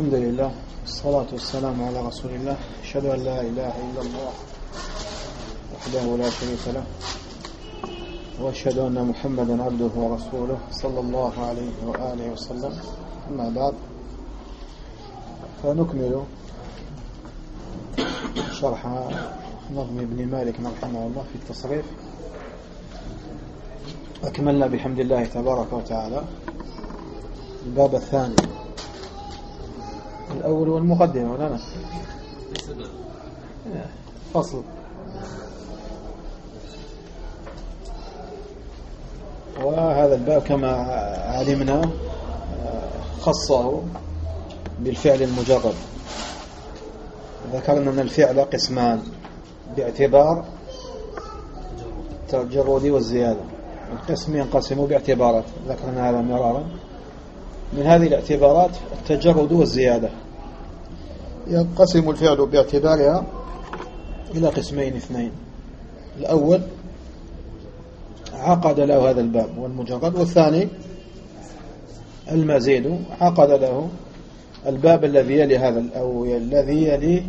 الحمد لله والصلاة والسلام على رسول الله. أشهد أن لا إله إلا الله وحده لا شريك له، وأشهد أن محمدا عبده ورسوله صلى الله عليه وآله وسلم. أما بعد، فنكمل شرح نظم ابن مالك رحمه الله في التصريف. أكملنا بحمد الله تبارك وتعالى الباب الثاني، الأول والمقدمة لنا فصل. وهذا الباب كما علمنا خصه بالفعل المجرد. ذكرنا أن الفعل قسمان باعتبار التجرد والزيادة. القسم ينقسم باعتبارات، ذكرنا هذا مرارا. من هذه الاعتبارات التجرد والزيادة. ينقسم الفعل باعتبارها إلى قسمين اثنين. الأول عقد له هذا الباب والمجرد، والثاني المزيد عقد له الباب الذي يلي هذا أو الذي يلي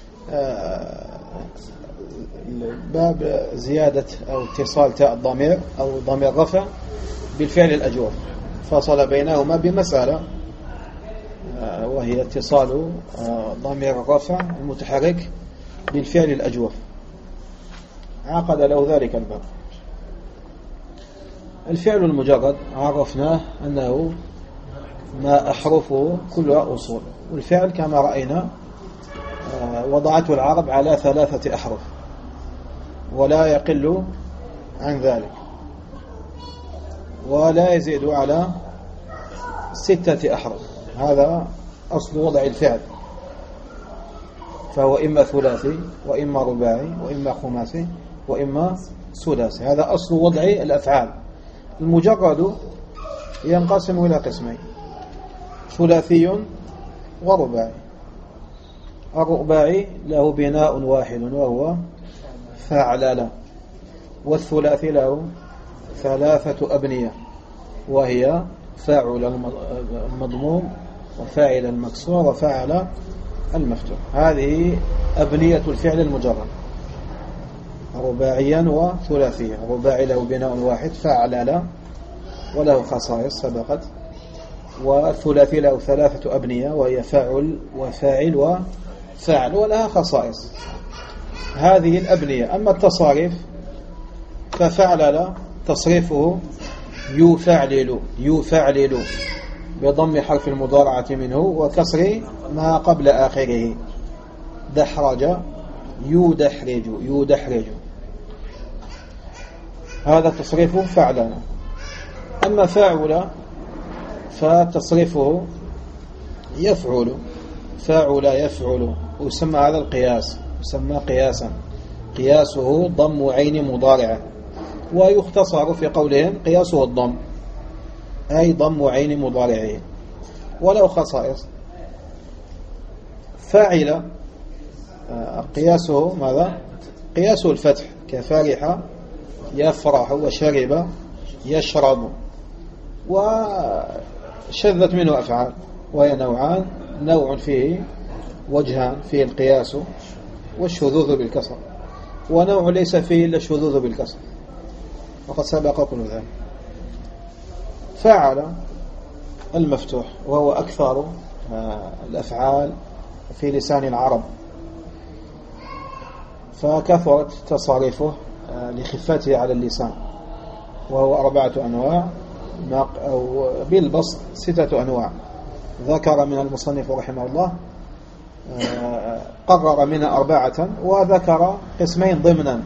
باب زيادة أو اتصال تاء الضمير أو ضمير رفع بالفعل الأجوف. فصل بينهما بمسألة، وهي اتصال ضمير الرفع المتحرك بالفعل الأجوف. عقد له ذلك الباب. الفعل المجرد عرفناه أنه ما أحرفه كلها أصول، والفعل كما رأينا وضعته العرب على 3 أحرف ولا يقل عن ذلك، ولا يزيد على 6 أحرف. هذا أصل وضع الفعل، فهو إما ثلاثي وإما رباعي وإما خماسي وإما سداسي. هذا أصل وضع الأفعال. المجرد ينقسم إلى قسمين، ثلاثي ورباعي. الرباعي له بناء واحد وهو فعلل، والثلاثي له 3 أبنية وهي فاعل المضموم وفاعل المكسور وفاعل المفتوح. هذه أبنية الفعل المجرد، رباعيا وثلاثيا. الرباعي له بناء واحد فعلل وله خصائص سبقت، والثلاثي له 3 أبنية وهي فاعل وفاعل وفاعل ولها خصائص. هذه الأبنية. أما التصاريف ففعلل تصريفه يفعلل بضم حرف المضارعة منه وكسر ما قبل آخره. دحرج يدحرج. هذا تصريفه فعلل. أما فاعل فتصريفه يفعل يفعل. ويسمى هذا القياس، يسمى قياسا. قياسه ضم عين مضارعة، ويختصر في قولهم قياسه الضم، أي ضم عين مضارعه. ولو خصائص. فاعل قياسه ماذا؟ قياسه الفتح، كفرح يفرح وشرب يشرب. وشذت منه أفعال وهي نوعان، نوع فيه وجهان، فيه القياس والشذوذ بالكسر، ونوع ليس فيه إلا الشذوذ بالكسر، وقد سبق كل ذلك. فاعل المفتوح وهو أكثر الأفعال في لسان العرب، فكثرت تصاريفه لخفته على اللسان، وهو 4 أنواع، أو بالبسط 6 أنواع. ذكر من المصنف رحمه الله قرر منها 4، وذكر قسمين ضمنا.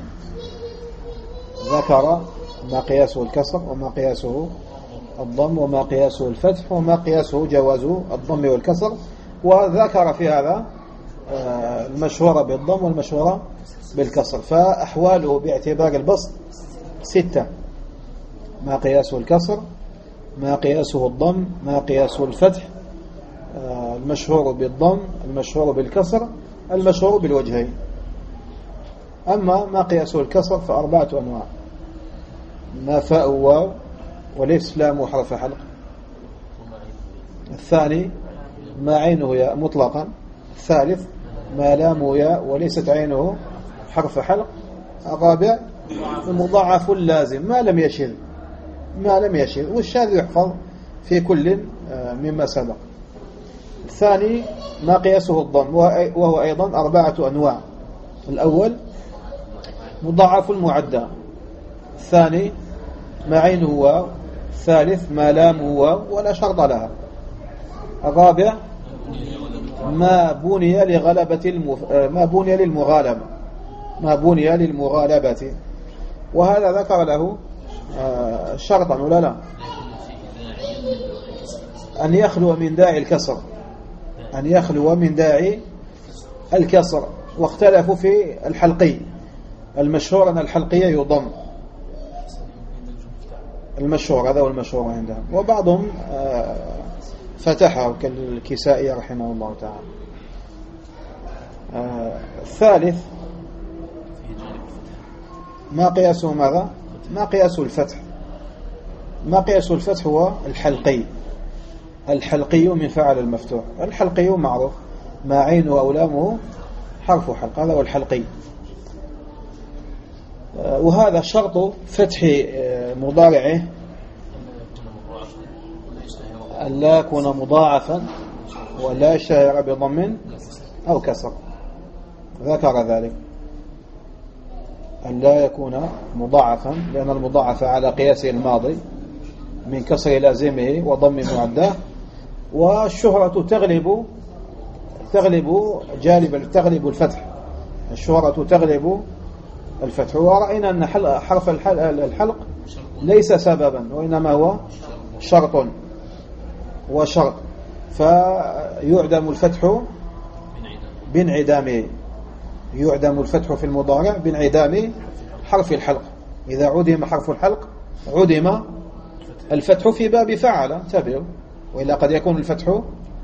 ذكر ما قياسه الكسر، وما قياسه الضم، وما قياسه الفتح، وما قياسه جواز الضم والكسر. وذكر في هذا المشهورة بالضم والمشهورة بالكسر. فأحواله باعتبار البسط 6: ما قياسه الكسر، ما قياسه الضم، ما قياسه الفتح، المشهور بالضم، المشهور بالكسر، المشهور بالوجهين. أما ما قياسه الكسر ف4 أنواع: ما فاء واو وليس لام حرف حلق. الثاني ما عينه ياء مطلقا. الثالث ما لامه ياء وليست عينه حرف حلق. الرابع مضاعف لازم ما لم يشذ والشاذ يحفظ في كل مما سبق. الثاني ما قياسه الضم وهو أيضا 4 أنواع. الأول مضاعف المعدى. الثاني ما عينه واو. الثالث ما لامه واو ولا شرط لها. الرابع ما بني للمغالبة وهذا ذكر له شرطا ولا لا أن يخلو من داعي الكسر واختلفوا في الحلقي. المشهور أن الحلقية يضم المشهور هذا هو المشهور عندهم وبعضهم فتحه كالكسائي رحمه الله تعالى. الثالث ما قياسه ماذا؟ ما قياسه الفتح. ما قياسه الفتح هو الحلقي من فعل المفتوح. الحلقي معروف ما عينه أو لامه حرف حلق هذا هو الحلقي. وهذا شرط فتح مضارعه أن لا يكون مضاعفا ولا يشتهر بضم أو كسر. ذكر ذلك أن لا يكون مضاعفا لأن المضاعف على قياسه الماضي من كسر لازمه وضم معداه. والشهرة تغلب الفتح. الشهرة تغلب الفتح. ورأينا أن حرف الحلق ليس سببا وإنما هو شرط وشرط فيعدم الفتح بانعدامه. يعدم الفتح في المضارع بانعدام حرف الحلق. إذا عدم حرف الحلق عدم الفتح في باب فعل. انتبهوا. وإلا قد يكون الفتح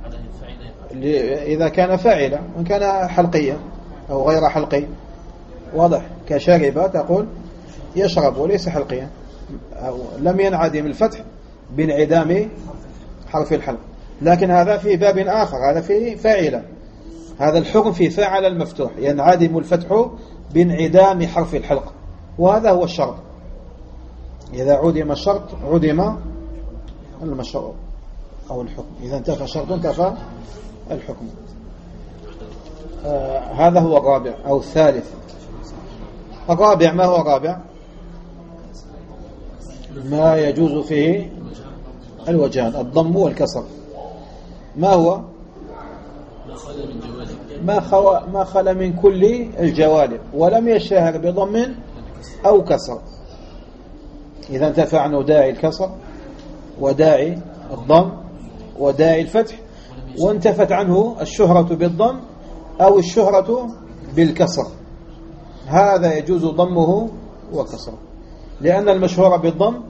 إذا كان فاعلا وإن كان حلقيا أو غير حلقي. واضح كشارب تقول يشرب وليس حلقيا. لم ينعدم الفتح بانعدام حرف الحلق. لكن هذا في باب آخر. هذا في فاعلا. هذا الحكم في فاعل المفتوح ينعدم الفتح بانعدام حرف الحلق وهذا هو الشرط. إذا عدم الشرط عدم المشروع أو الحكم. إذا انتفى الشرط انتفى الحكم. هذا هو الرابع أو الثالث. الرابع ما هو الرابع؟ ما يجوز فيه الوجهان الضم والكسر. ما هو؟ ما خلا من كل الجوانب ولم يشتهر بضم أو كسر. إذا انتفى عنه داعي الكسر وداعي الضم وداعي الفتح وانتفت عنه الشهرة بالضم أو الشهرة بالكسر هذا يجوز ضمه وكسره. لأن المشهور بالضم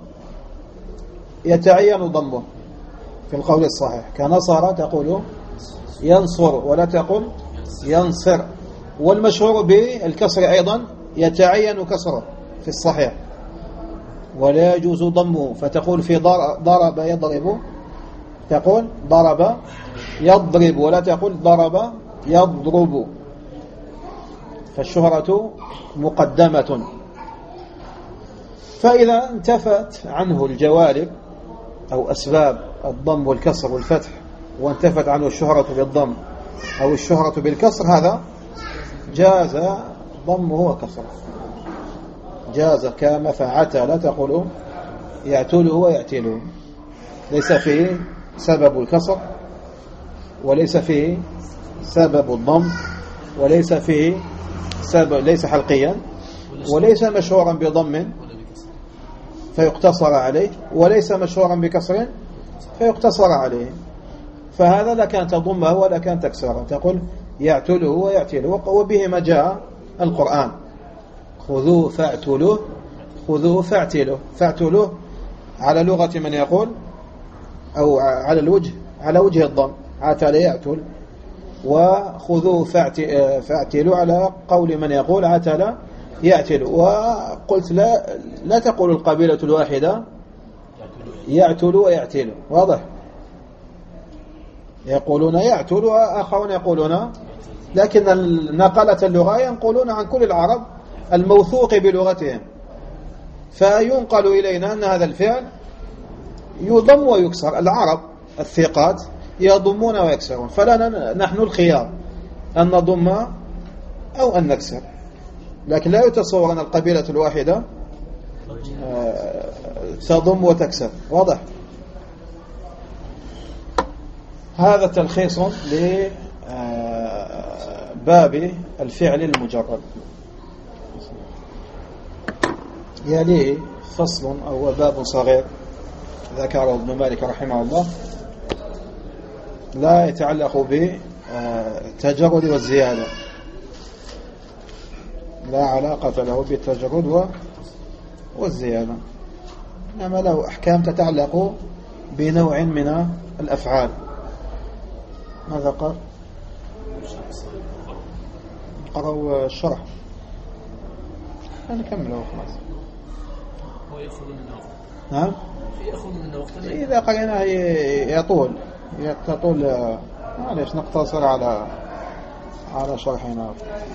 يتعين ضمه في القول الصحيح. كنصر تقول ينصر ولا تقول ينصر. والمشهور بالكسر أيضا يتعين كسره في الصحيح ولا يجوز ضمه. فتقول في ضرب يضرب تقول ضرب يضرب ولا تقول ضرب يضرب. فالشهرة مقدمة. فإذا انتفت عنه الجوالب أو أسباب الضم والكسر والفتح وانتفت عنه الشهرة بالضم أو الشهرة بالكسر هذا جاز ضمه وكسره. جاز كما فعتا لا تقول يعتله ويعتله. ليس فيه سبب الكسر وليس فيه سبب الضم وليس فيه سبب ليس حلقيا وليس مشهورا بضم فيقتصر عليه وليس مشهورا بكسر فيقتصر عليه. فهذا لا كان تضمه ولا كان تكسره. تقول يعتله ويعتله وبهما جاء القرآن. خذوه فاعتلوه خذوه فاعتلوه. فاعتلوه على لغة من يقول أو على الوجه على وجه الضم عتل يعتل. وخذوه فاعتلوا على قول من يقول عتل يعتل. وقلت لا تقول القبيلة الواحدة يعتل ويعتل. واضح. يقولون يعتل وآخرون يقولون، لكن نقلة اللغة ينقلون عن كل العرب الموثوق بلغتهم، فينقل إلينا أن هذا الفعل يضم ويكسر. العرب الثقات يضمون ويكسرون، فلنا نحن الخيار أن نضم أو أن نكسر، لكن لا يتصور أن القبيلة الواحدة تضم وتكسر. واضح؟ هذا تلخيص لباب الفعل المجرد. يليه فصل أو باب صغير ذكره ابن مالك رحمه الله، لا يتعلق بالتجرد والزيادة، لا علاقة له بالتجرد والزيادة، إنما له أحكام تتعلق بنوع من الأفعال. ماذا قال؟ قرأوا الشرح، نكمله خلاص. هو يأخذ من وقت. نعم. يأخذ من وقت. إذا قرأناه يطول. معليش نقتصر على شرحنا.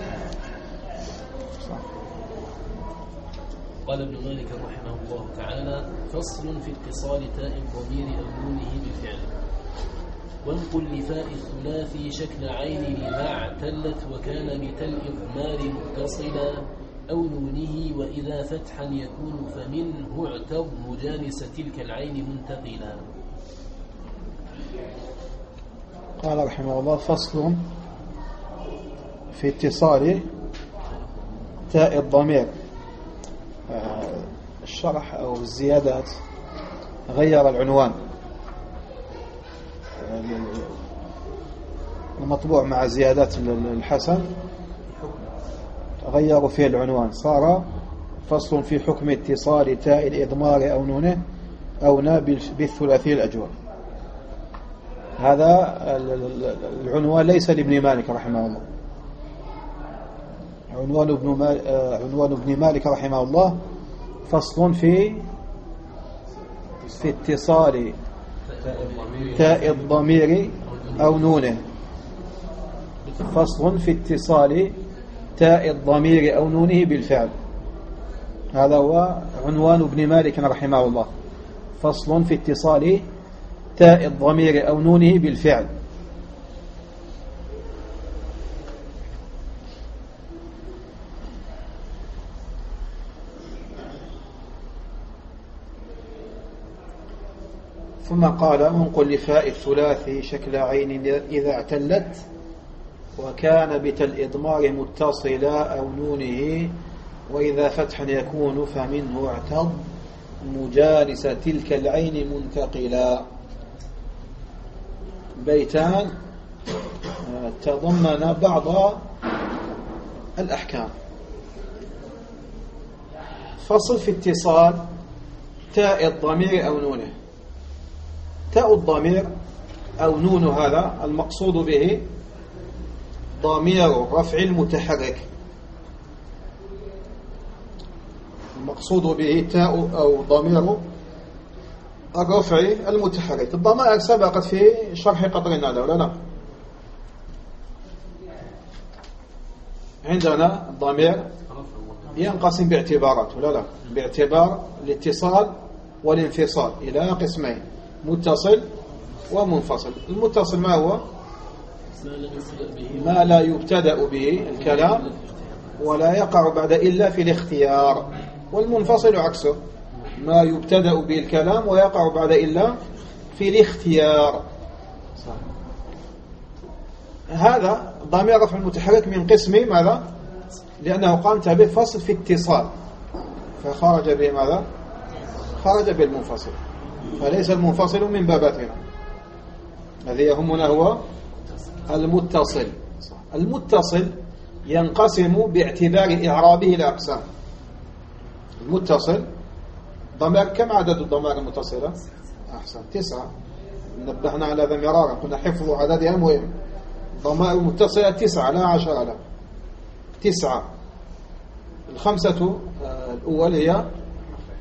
قال ابن مالك رحمه الله تعالى: فصل في اتصال تاء الضمير أو نونه بالفعل. وانقل لفاء الثلاثي شكل عين لما اعتلت وكان بتاء الإضمار متصلا أو نونه، وإذا فتحا يكون فمنه اعتض مجانس تلك العين منتقلا. قال رحمه الله: فصل في اتصال تاء الضمير. الشرح أو الزيادات غير العنوان، المطبوع مع زيادات الحسن غيروا فيه العنوان، صار فصل في حكم اتصال تاء الإضمار أو نونه أو نا بالثلاثي الأجوال. هذا العنوان ليس لابن مالك رحمه الله. عنوان ابن مالك رحمه الله فصل في اتصال تاء الضمير أو نونه. فصل في اتصال تاء الضمير أو نونه بالفعل. هذا هو عنوان ابن مالك رحمه الله، فصل في اتصال تاء الضمير أو نونه بالفعل. ثم قال: انقل لفاء الثلاثي شكل عين إذا اعتلت وكان بتاء الإضمار متصلا أو نونه، وإذا فتحا يكون فمنه اعتض مجانس تلك العين منتقلا. بيتان تضمن بعض الأحكام. فصل في اتصال تاء الضمير أو نونه. تاء الضمير أو نون هذا المقصود به ضمير رفع المتحرك، المقصود به تاء أو ضمير الرفع المتحرك. الضمائر سبقت في شرح قطرنا ولا لا؟ عندنا الضمير ينقسم باعتبارات ولا لا؟ باعتبار الاتصال والانفصال إلى قسمين: متصل ومنفصل. المتصل ما هو؟ ما لا يبتدأ به الكلام ولا يقع بعد إلا في الاختيار. والمنفصل عكسه، ما يبتدأ به الكلام ويقع بعد إلا في الاختيار. هذا ضمير رفع المتحرك من قسم ماذا؟ لأنه قامت به فصل في اتصال، فخرج به ماذا؟ خرج بالمنفصل، فليس المنفصل من باباتنا. الذي يهمنا هو المتصل. المتصل ينقسم باعتبار إعرابه إلى أقسام. المتصل ضمير، كم عدد الضمائر المتصلة؟ أحسن، 9. نبهنا على هذا مرارا، قلنا حفظ عددها مهم. ضمائر المتصلة 9 لا 10 لا 9. الخمسة الأول هي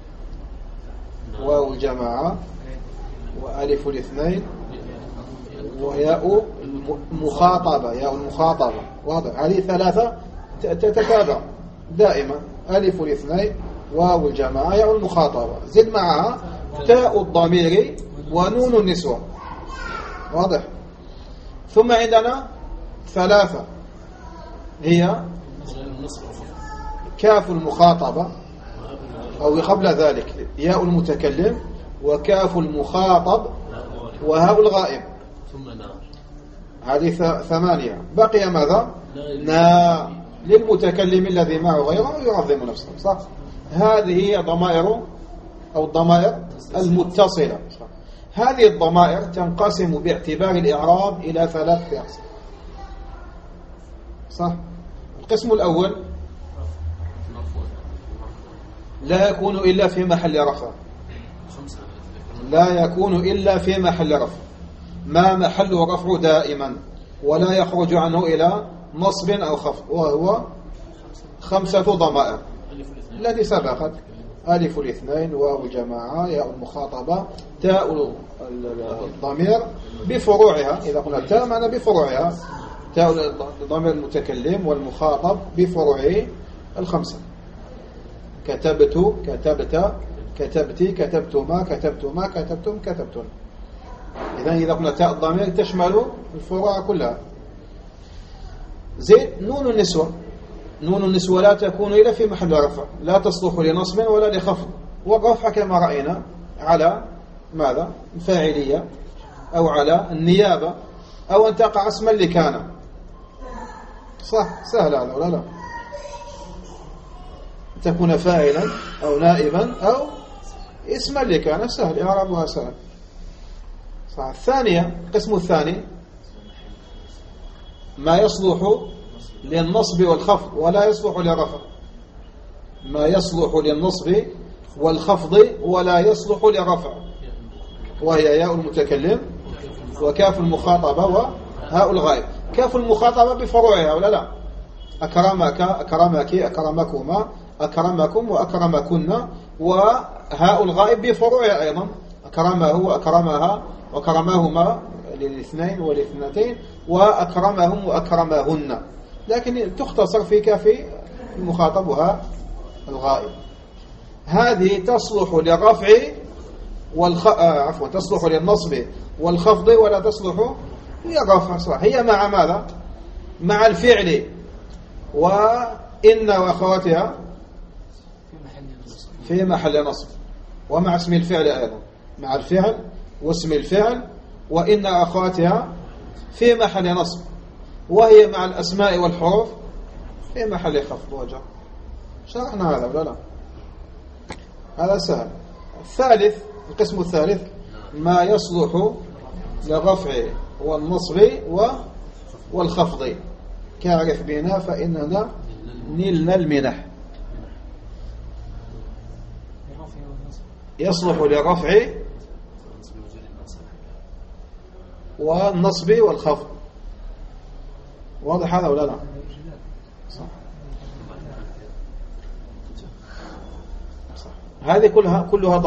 واو الجماعة وألف الاثنين وياء المخاطبة، ياء المخاطبة، واضح. هذه ثلاثة تتتابع دائما، ألف الاثنين، واو الجماعة، ياء المخاطبة، زد معها تاء الضمير ونون النسوة، واضح. ثم عندنا ثلاثة هي كاف المخاطبة، أو قبل ذلك ياء المتكلم وكاف المخاطب وهاء الغائب، هذه ثمانية. بقي ماذا؟ نا للمتكلم الذي معه غيره يعظم نفسه، صح. هذه هي ضمائر أو الضمائر المتصلة. هذه الضمائر تنقسم باعتبار الإعراب إلى ثلاثة أقسام، صح. القسم الأول لا يكون إلا في محل رفع، لا يكون إلا في محل رفع، ما محل رفع دائما ولا يخرج عنه إلى نصب أو خفض، وهو خمسة ضمائر التي سبقت: ألف الاثنين، واو الجماعة، ياء المخاطبة، تاء الضمير بفروعها. إذا قلنا تاء معنى بفروعها، تاء الضمير المتكلم والمخاطب بفروعه الخمسة: كتبت، كتبت، كتبتي، كتبتما، كتبتما، كتبتم، كتبتن. إذا قلنا تاء الضمير تشمل الفروع كلها. زين نون النسوة، نون النسوة لا تكون إلا في محل رفع، لا تصلح لنصب ولا لخفض، والرفع كما رأينا على ماذا؟ الفاعلية أو على النيابة، أو أن تقع اسما لكان، صح. سهل هذا ولا لا؟ تكون فاعلا أو نائبا أو اسما لكان، سهل إعرابها سهل، صح. الثانية، القسم الثاني ما يصلح للنصب والخفض ولا يصلح للرفع، ما يصلح للنصب والخفض ولا يصلح للرفع، وهي ياء المتكلم وكاف المخاطبة وهاء الغائب. كاف المخاطبة بفروعها ولا لا؟ أكرمك، أكرمك، أكرمكما، أكرمكم وأكرمكن، وهاء الغائب بفروعها أيضا: أكرمه وأكرمها وأكرمهما للاثنين والاثنتين، وأكرمهم وأكرمهن، لكن تختصر في كاف المخاطب وهاء الغائب. هذه تصلح للرفع تصلح للنصب والخفض ولا تصلح للرفع، صح. هي مع ماذا؟ مع الفعل وإن وأخواتها في محل نصب، ومع اسم الفعل أيضا، مع الفعل واسم الفعل وإن أخواتها في محل نصب، وهي مع الأسماء والحروف في محل خفض وجر. شرحنا هذا ولا لا؟ هذا سهل. الثالث، القسم الثالث ما يصلح للرفع والنصب والخفض، كاعرف بنا فإننا نلنا المنح. يصلح للرفع والنصب والخفض، واضح هذا ولا لا؟ صح. هذه كلها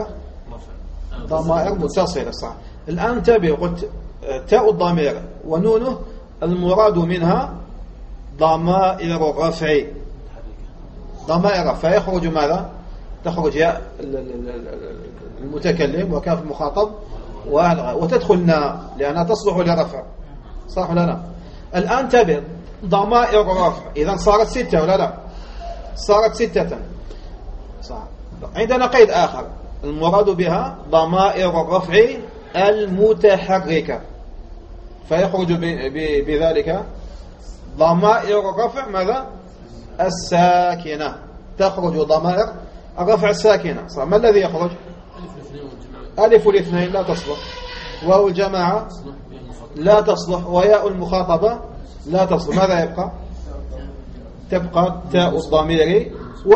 ضمائر متصلة، صح. الآن انتبه، قلت تاء الضمير ونونه المراد منها ضمائر الرفع، ضمائر، فيخرج ماذا؟ تخرج ياء المتكلم وكاف المخاطب وتدخلنا لأنها تصلح للرفع، صح ولا لا؟ الآن انتبه، ضمائر الرفع إذا صارت ستة ولا لا؟ صارت ستة، صح. عندنا قيد آخر، المراد بها ضمائر الرفع المتحركة، فيخرج بذلك ضمائر الرفع ماذا؟ الساكنة، تخرج ضمائر الرفع الساكنة، صح. ما الذي يخرج؟ ألف الاثنين لا تصلح، واو الجماعة لا تصلح، وياء المخاطبة لا تصلح. ماذا يبقى؟ تبقى تاء الضمير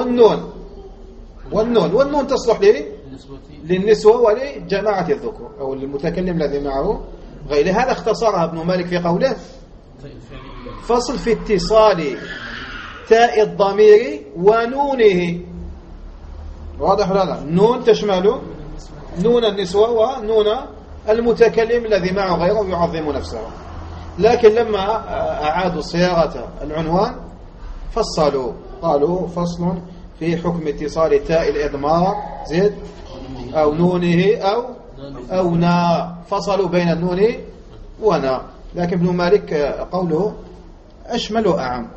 والنون تصلح للنسوة ولجماعة الذكور أو المتكلم الذي معه غير. هذا اختصرها ابن مالك في قوله: فصل في اتصال تاء الضمير ونونه. واضح ولا لا؟ نون تشمل نون النسوة ونون المتكلم الذي معه غيره يعظم نفسه. لكن لما أعادوا صياغة العنوان فصلوا، قالوا فصل في حكم اتصال تاء الإضمار زد أو نونه أو نا، فصلوا بين النون ونا. لكن ابن مالك قوله أشمل وأعم.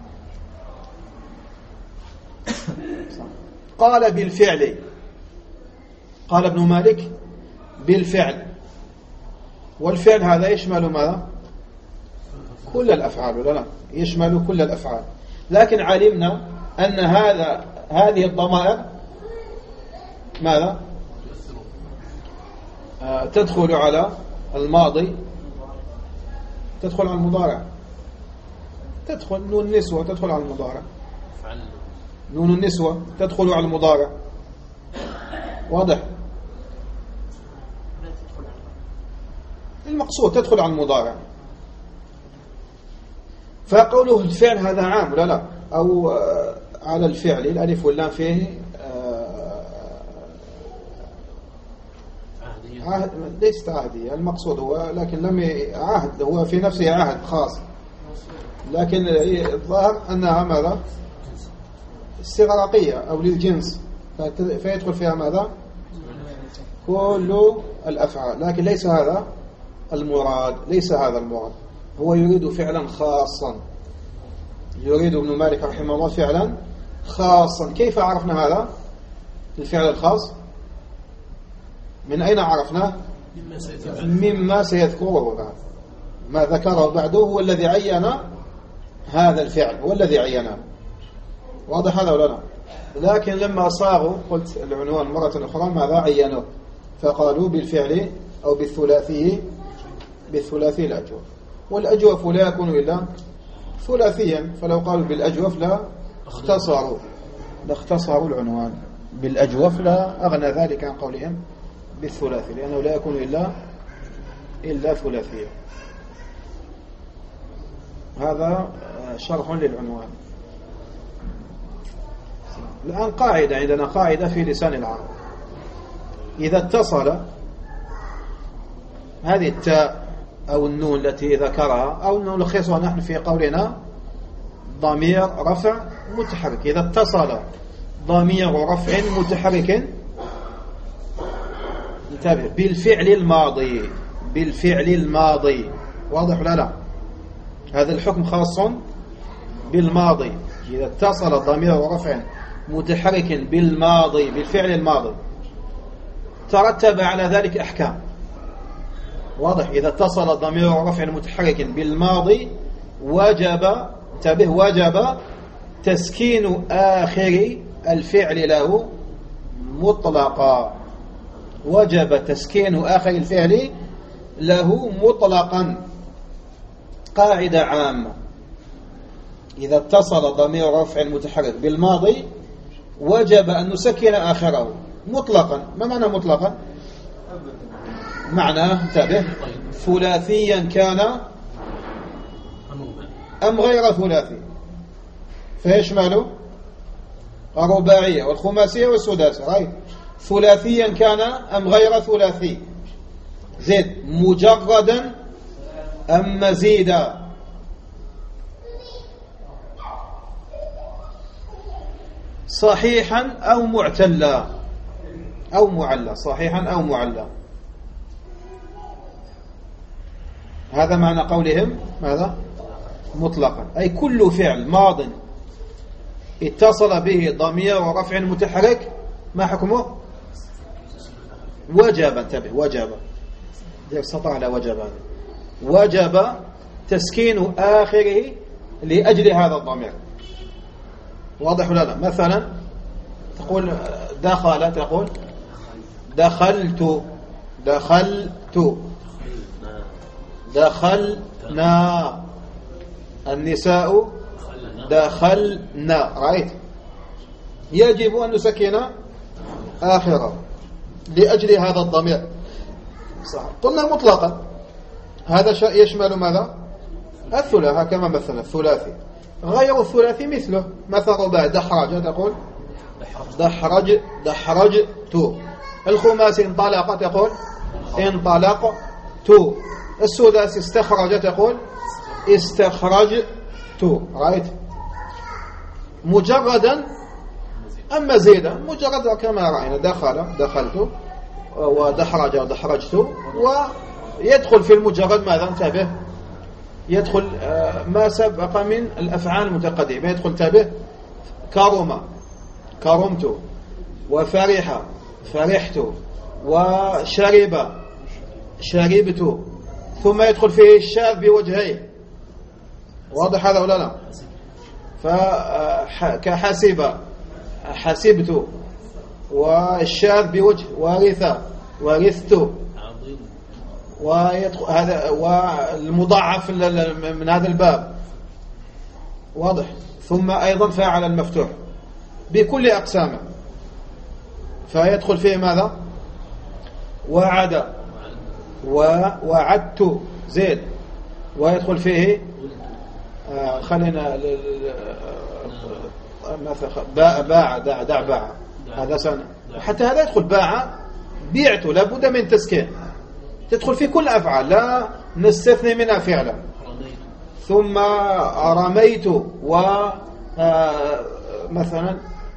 قال بالفعل، قال ابن مالك بالفعل، والفعل هذا يشمل ماذا؟ كل الأفعال، ولا لا؟ يشمل كل الأفعال. لكن علمنا أن هذه الضمائر ماذا؟ تدخل على الماضي، تدخل على المضارع، تدخل نون النسوة تدخل على المضارع، نون النسوة تدخل على المضارع، واضح؟ المقصود تدخل على المضارع. فقوله الفعل هذا عام ولا لا؟ أو على الفعل الألف واللام فيه عهد، ليست عهدية، المقصود هو لكن لم عهد، هو في نفسه عهد خاص، لكن الظاهر أنها ماذا؟ استغراقية أو للجنس، فيدخل فيها ماذا؟ كل الأفعال. لكن ليس هذا المراد، ليس هذا المراد، هو يريد فعلا خاصا، يريد ابن مالك رحمه الله فعلا خاصا. كيف عرفنا هذا الفعل الخاص؟ من أين عرفناه؟ مما سيذكره بعد، ما ذكره بعده هو الذي عين هذا الفعل، هو الذي عينه، واضح هذا ولا لا؟ لكن لما صاغوا قلت العنوان مرة أخرى ماذا عينوه؟ فقالوا بالفعل أو بالثلاثي الأجوف، والأجوف لا يكون إلا ثلاثيا، فلو قالوا بالأجوف لا اختصروا العنوان بالأجوف، لا أغنى ذلك عن قولهم بالثلاثي، لأنه لا يكون إلا ثلاثيا. هذا شرح للعنوان. الآن قاعدة، عندنا قاعدة في لسان العرب، إذا اتصل هذه التاء أو النون التي ذكرها، أو نلخصها نحن في قولنا ضمير رفع متحرك، إذا اتصل ضمير رفع متحرك انتبه بالفعل الماضي، واضح ولا لا؟ هذا الحكم خاص بالماضي. إذا اتصل ضمير رفع متحرك بالفعل الماضي ترتب على ذلك أحكام، واضح؟ إذا اتصل ضمير رفع متحرك بالماضي وجب تسكين آخر الفعل له مطلقا، وجب تسكين آخر الفعل له مطلقا. قاعدة عامة، إذا اتصل ضمير رفع متحرك بالماضي وجب أن نسكن آخره مطلقا. ما معنى مطلقا؟ معناه انتبه، ثلاثيا كان أم غير ثلاثي، فيشمل الرباعية والخماسية والسداسية. ثلاثيا كان أم غير ثلاثي، زد مجردا أم مزيدا، صحيحا أو معتلا أو معلى، صحيحا أو معلى. هذا معنى قولهم ماذا؟ مطلقا، أي كل فعل ماض اتصل به ضمير ورفع متحرك ما حكمه؟ وجب، انتبه، وجب سطع على وجب تسكين آخره لأجل هذا الضمير، واضح ولا لا؟ مثلا تقول دخل، تقول دخلنا، النساء دخلنا، رأيت؟ يجب أن نسكن آخره لأجل هذا الضمير، صح؟ قلنا مطلقا، هذا يشمل ماذا؟ الثلاثي، كما مثلا الثلاثي. غير الثلاثي مثله، مثلا رباع دحرج، تقول دحرجت. الخماسي انطلق، تقول السداسي استخرج تقول استخرجت، رأيت مجردا. أما زيدا مجرد كما رأينا دخلت ودحرجت، ويدخل في المجرد ماذا؟ انتبه، يدخل ما سبق من الأفعال المتقدمة، يدخل انتبه كرمت، وفرح فرحت، شربت، ثم يدخل فيه الشاذ بوجهيه. واضح هذا ولا لا؟ فكحسب حسبت، والشاذ بوجه ورثت، ويدخل هذا والمضاعف من هذا الباب. واضح. ثم أيضا فاعل المفتوح بكل أقسامه، فيدخل فيه ماذا؟ وعد ووعدت زيد، ويدخل فيه خلينا باع دع باع، هذا سنة. حتى هذا يدخل باع بيعت، لابد من تسكين، تدخل في كل أفعال لا نستثني منها فعلا. ثم رميت، ومثلا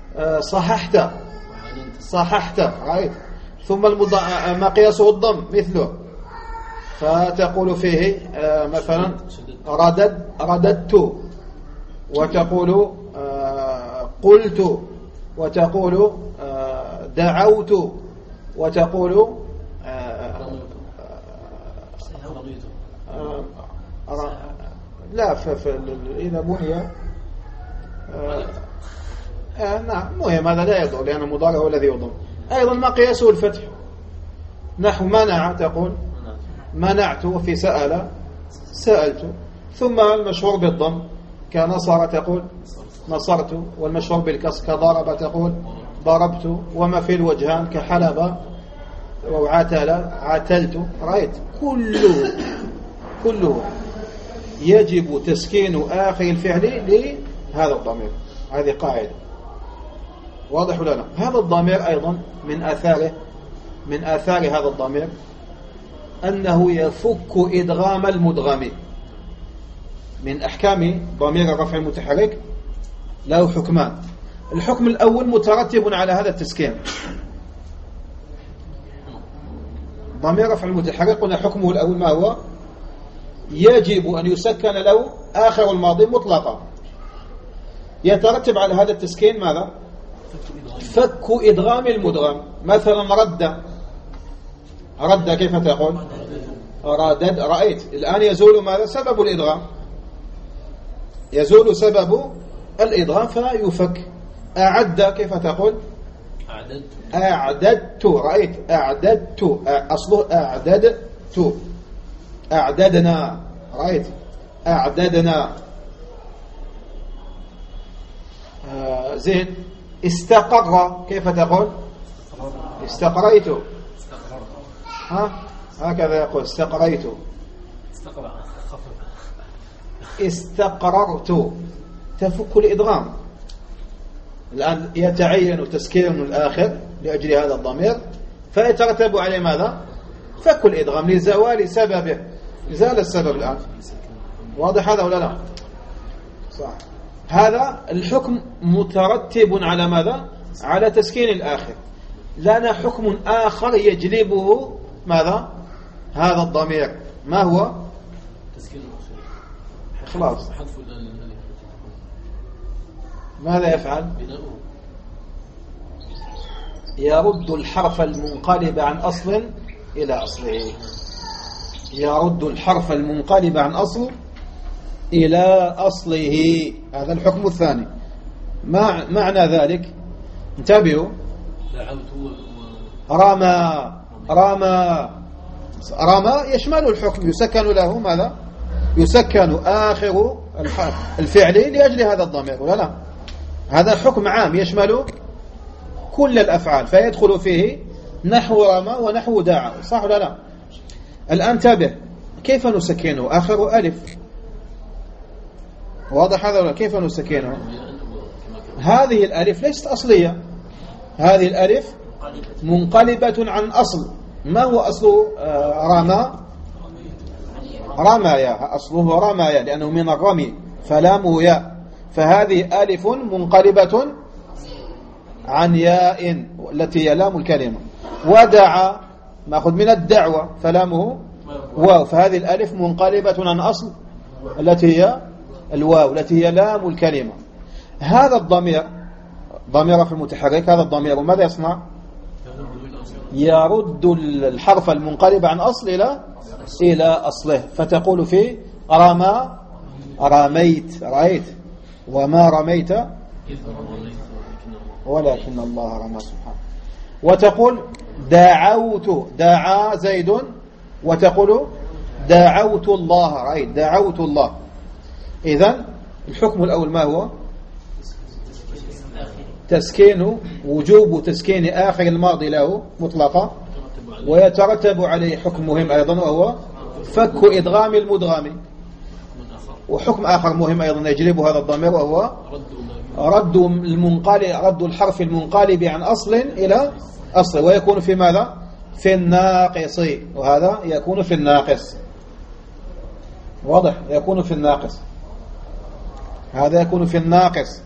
صححت، رأيت. ثم مقياسه الضم مثله، فتقول فيه مثلا رددت، وتقول قلت، وتقول دعوت، وتقول لا إذا بني نعم مهم، هذا لا يضر لأن المضارع هو الذي يضر. أيضا ما قياسه الفتح، نحو منع، تقول منعت، وفي سألت. ثم المشهور بالضم كنصر، تقول نصرت، والمشهور بالكسر كضرب، تقول ضربت، وما في الوجهان كحلب عتلت. رأيت كله يجب تسكين آخر الفعل لهذا الضمير، هذه قاعدة. واضح ولا لا؟ هذا الضمير أيضا من آثار هذا الضمير أنه يفك إدغام المدغم. من أحكام ضمير الرفع المتحرك له حكمان. الحكم الأول مترتب على هذا التسكين. ضمير رفع المتحرك قلنا حكمه الأول ما هو؟ يجب أن يسكن له آخر الماضي مطلقا. يترتب على هذا التسكين ماذا؟ فك إدغام المدغم. مثلا رد كيف تقول؟ ردد. رأيت الآن يزول ماذا؟ سبب الإدغام، يزول سبب الإدغام فيفك. أعد كيف تقول؟ أعددت. رأيت أعددت، أصله أعددت. أعددنا. رأيت أعددنا. زين. استقر كيف تقول؟ استقريت. هكذا يقول استقريت. استقررت. تفك الإدغام. الآن يتعين تسكين الآخر لأجل هذا الضمير، فيترتب عليه ماذا؟ فك الإدغام لزوال سببه، زال السبب الآن. واضح هذا ولا لا؟ صح. هذا الحكم مترتب على ماذا؟ على تسكين الآخر. لنا حكم آخر يجلبه ماذا؟ هذا الضمير. ما هو؟ تسكين الآخر. خلاص. ماذا يفعل؟ يرد الحرف المنقلب عن أصل إلى أصله. يرد الحرف المنقلب عن أصل إلى أصله. هذا الحكم الثاني. معنى ذلك انتبهوا. رمى يشمل الحكم، يسكن له ماذا؟ يسكن آخر الفعل لأجل هذا الضمير ولا لا؟ هذا حكم عام يشمل كل الأفعال، فيدخل فيه نحو رمى ونحو دعا. صح ولا لا؟ الآن تابع كيف نسكنه؟ آخر ألف. واضح هذا ولا؟ كيف نسكنه؟ هذه الألف ليست أصلية، هذه الألف منقلبة عن أصل. ما هو أصل رمى؟ رمايا، أصله رمايا لأنه من الرمي، فلامه ياء، فهذه ألف منقلبة عن ياء التي هي لام الكلمة. ودعا مأخذ من الدعوة، فلامه واو، فهذه الألف منقلبة عن أصل التي هي الواو التي هي لام الكلمة. هذا الضمير ضمير رفع متحرك، هذا الضمير ماذا يصنع؟ يرد الحرف المنقلب عن أصل إلى أصله، فتقول في رمى رميت، رأيت، وما رميت ولكن الله رمى سبحانه. وتقول دعوت، دعا زيد، وتقول دعوت الله، رأيت، دعوت الله. إذن الحكم الأول ما هو؟ تسكين، وجوب تسكين آخر الماضي له مطلقة، ويترتب عليه حكم مهم أيضا وهو فك إدغام المدغم. وحكم آخر مهم أيضا يجلب هذا الضمير وهو رد الحرف المنقلب عن أصل إلى أصل، ويكون في ماذا؟ في الناقص، وهذا يكون في الناقص، واضح؟ يكون في الناقص، هذا يكون في الناقص.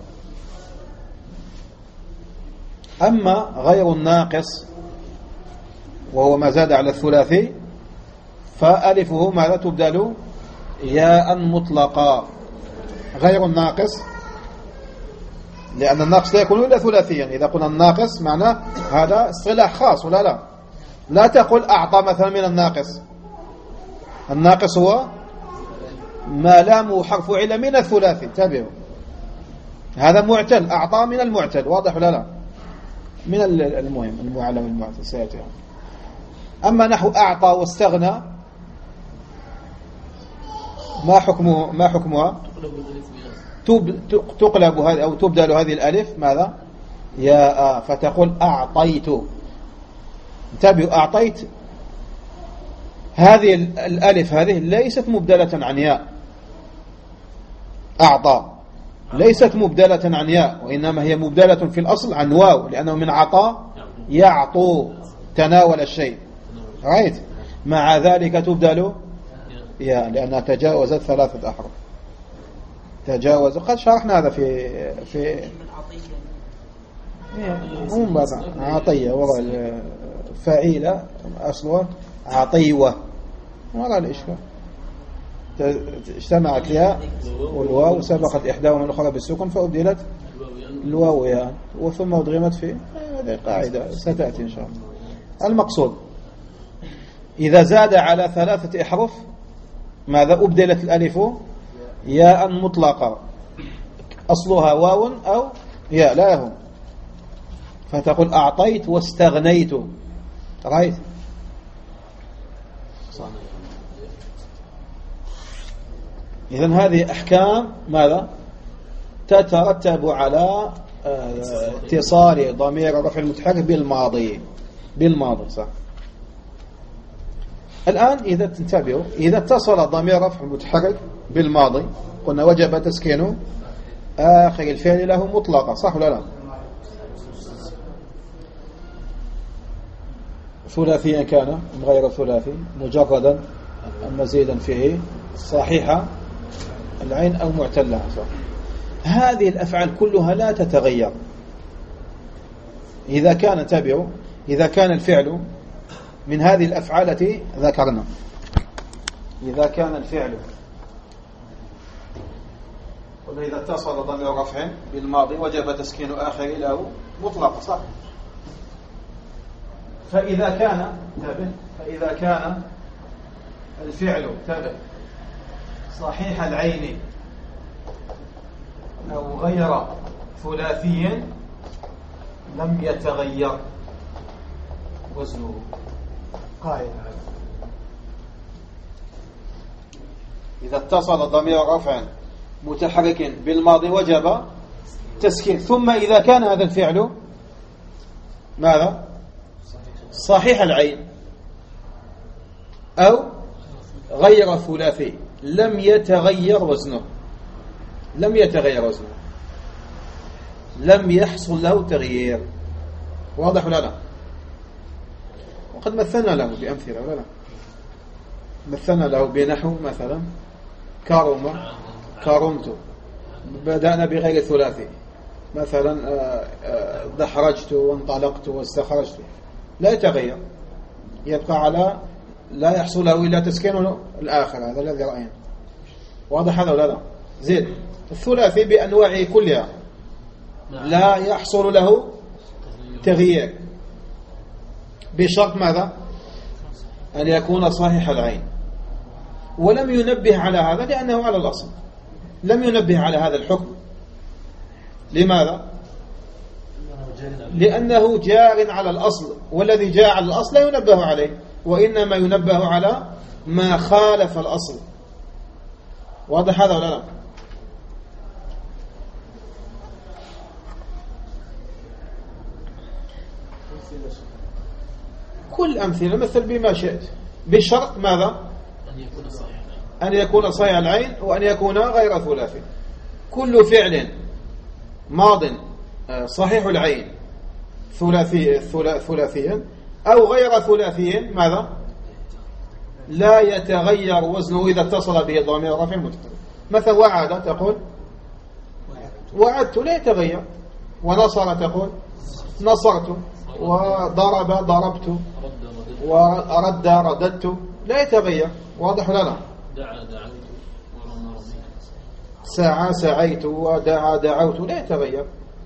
أما غير الناقص وهو ما زاد على الثلاثي فألفه ماذا تبدل؟ ياء مطلقا. غير الناقص لأن الناقص لا يكون إلا ثلاثيا. إذا قلنا الناقص معناه هذا اصطلاح خاص، ولا لا تقول أعطى مثلا من الناقص. الناقص هو ما لامه حرف علة من الثلاثي، تابعوا، هذا معتل، أعطى من المعتل، واضح ولا لا؟ من المهم المعلم المعتل سيأتي. أما نحو أعطى واستغنى ما حكمها؟ تقلب هذه أو تبدل هذه الألف ماذا؟ ياء، فتقول أعطيت. انتبهوا، أعطيت هذه الألف هذه ليست مبدلة عن ياء. أعطى ليست مبدلة عن ياء، وإنما هي مبدلة في الأصل عن واو، لأنه من عطاء يعطو، تناول الشيء، رأيت؟ مع ذلك تبدل ياء لأنها تجاوزت ثلاثة أحرف، تجاوز. قد شرحنا هذا في عطية، وراء فعيلة أصلها عطيوة، وراء الإشكال اجتمعت الياء والواو، سبقت إحداهما الأخرى بالسكن فأبدلت الواو ياء، وثم أدغمت في هذه قاعدة ستأتي إن شاء الله. المقصود إذا زاد على ثلاثة أحرف ماذا؟ أبدلت الألف ياء مطلقة، أصلها واو أو ياء لا يهم، فتقول أعطيت واستغنيت، رأيت؟ إذن هذه أحكام ماذا؟ تترتب على اتصال ضمير الرفع المتحرك بالماضي صح. الآن إذا تنتبهوا، إذا اتصل ضمير رفع المتحرك بالماضي قلنا وجب تسكينه آخر الفعل له مطلقة، صح ولا لا؟ ثلاثيا كان أم غير ثلاثي، مجردا أم مزيدا فيه، صحيحة العين أو معتلة، صح. هذه الأفعال كلها لا تتغير إذا كان، انتبهوا، إذا كان الفعل من هذه الأفعال التي ذكرنا. إذا كان الفعل قلنا إذا اتصل ضمير رفع بالماضي وجب تسكين آخر له مطلق، صح. فإذا كان الفعل صحيح العين أو غير ثلاثي لم يتغير وزنه، قاعدة. إذا اتصل ضمير رفع متحرك بالماضي وجب تسكين. ثم إذا كان هذا الفعل ماذا؟ صحيح العين أو غير ثلاثي لم يتغير وزنه، لم يحصل له تغيير، واضح ولا لا؟ وقد مثلنا له بأمثلة ولا لا؟ مثلنا له بنحو مثلا كرمت، بدأنا بغير ثلاثي، مثلا دحرجت وانطلقت واستخرجت، لا يتغير، يبقى على لا يحصل له إلا تسكين الآخر، هذا الذي رأينا. واضح هذا ولا لا؟ زين. الثلاثي بأنواعه كلها لا يحصل له تغيير بشرط ماذا؟ أن يكون صحيح العين. ولم ينبه على هذا لأنه على الأصل، لم ينبه على هذا الحكم. لماذا؟ لأنه جار على الأصل، والذي جاء على الأصل لا ينبه عليه، وإنما ينبه على ما خالف الأصل. واضح هذا ولا لا؟ كل أمثلة مثل بما شئت، بشرط ماذا؟ أن يكون صحيح العين وأن يكون غير ثلاثي. كل فعل ماض صحيح العين ثلاثيا أو غير ثلاثي ماذا؟ لا يتغير وزنه إذا اتصل به ضمير رفع متحرك. مثلا وعد تقول وعدت لا يتغير، ونصر تقول نصرت، وضرب ضربت، ورد رددت، لا يتغير. واضح ولا لا؟ سعى سعيت، ودعا دعوت، لا يتغير.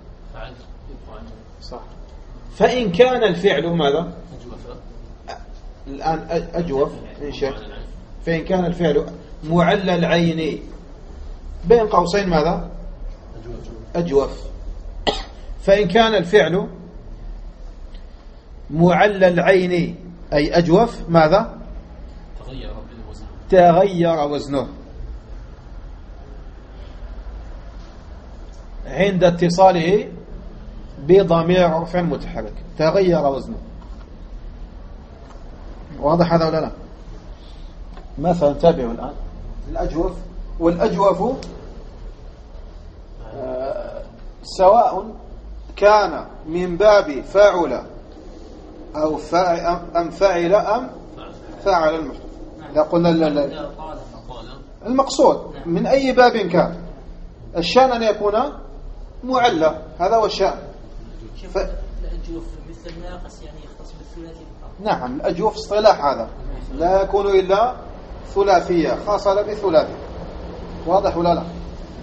صح. فإن كان الفعل ماذا؟ الآن أجوف إن شئت. فإن كان الفعل معلل العين بين قوسين ماذا؟ أجوف. فإن كان الفعل معلل العين أي أجوف ماذا؟ تغير وزنه عند اتصاله بضمير رفع متحرك، تغير وزنه. واضح هذا ولا لا؟ مثلا انتبهوا الآن، الأجوف والأجوف سواء كان من باب فاعل أو أم فاعل أم فاعل المفتوح. إذا قلنا المقصود من أي باب كان، الشأن أن يكون معلى، هذا هو الشأن. الأجوف مثل ناقص يعني يختص بالثلاثي. نعم، الأجوف اصطلاح هذا لا يكون إلا ثلاثية خاصة بالثلاثي. واضح ولا لا؟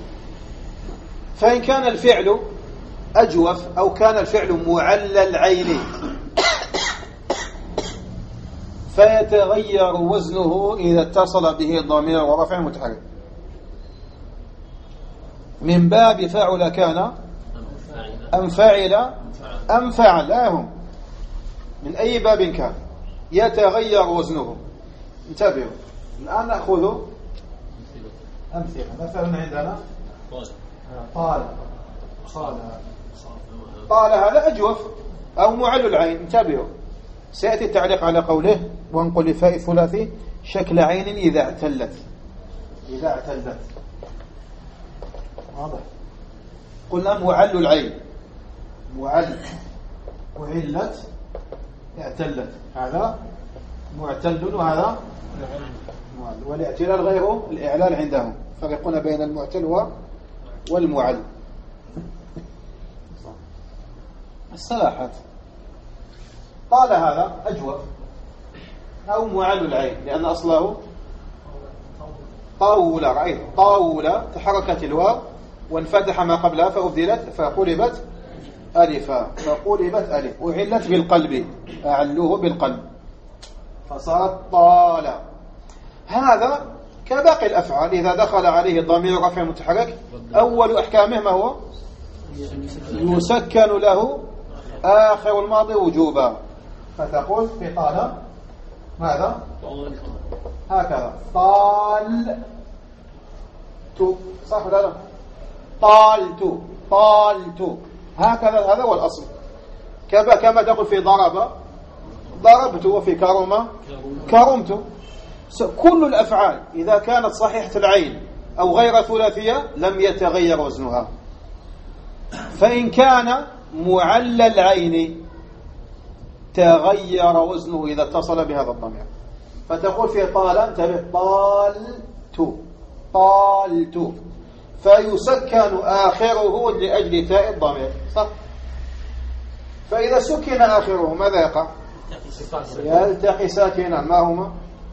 فإن كان الفعل أجوف أو كان الفعل معلل العين فيتغير وزنه إذا اتصل به ضمير ورفع متحرك من باب فعل كان أم فعل أم فعل، لا هم من أي باب كان يتغير وزنه. انتبهوا الآن نأخذ أمثلة. مثلا عندنا طال هذا أجوف أو معل العين. انتبهوا سيأتي التعليق على قوله وانقل لفاء الثلاثي شكل عين إذا اعتلت. إذا اعتلت واضح. قلنا معل العين، معل وعلت اعتلت، هذا معتل وهذا معل. والاعتلال غيره الإعلال عندهم، فرقون بين المعتل والمعل. الصلاحات قال هذا أجوف أو معل العين لأن أصله طاول. رأيت طاول تحركت الواو وانفتح ما قبلها فأبدلت فقلبت ألفا، فقلبت ألف وعلت بالقلب، أعلوه بالقلب فصارت طال. هذا كباقي الأفعال إذا دخل عليه ضمير رفع متحرك أول أحكامه ما هو؟ يسكن له آخر الماضي وجوبا. فتقول في طال ماذا؟ هكذا طالت، صح ولا لا؟ طالت هكذا، هذا هو الأصل. كما تقول في ضربت، وفي كرمت. كل الأفعال إذا كانت صحيحة العين أو غير ثلاثية لم يتغير وزنها. فإن كان معلل العين تغير وزنه إذا اتصل بهذا الضمير. فتقول في طال انتبه طالت فيسكن آخره لأجل تاء الضمير صح. فإذا سكن آخره ماذا يقع؟ يلتقي ساكنا. ما هما؟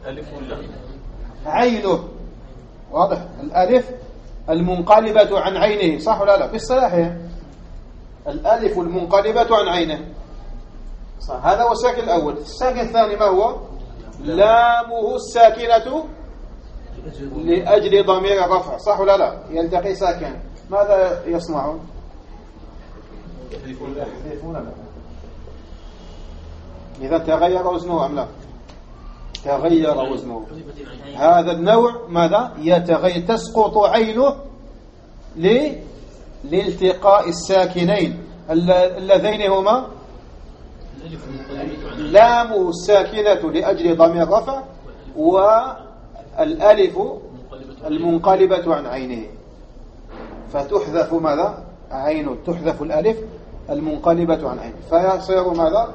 عينه. واضح؟ الألف المنقلبة عن عينه صح ولا لا؟ بالصلاح الألف المنقلبة عن عينه صح. هذا هو الساكن الأول. الساكن الثاني ما هو؟ لامه الساكنة لأجل ضمير الرفع صح ولا لا؟ يلتقي ساكن. ماذا يصنعون؟ يحذفون. إذا تغير وزنه أم لا؟ تغير وزنه. هذا النوع ماذا؟ يتغير. تسقط عينه لالتقاء الساكنين اللذين هما لامه الساكنة لأجل ضمير رفع والألف المنقلبة عن عينه. فتحذف ماذا؟ عينه. تحذف الألف المنقلبة عن عينه فيصير ماذا؟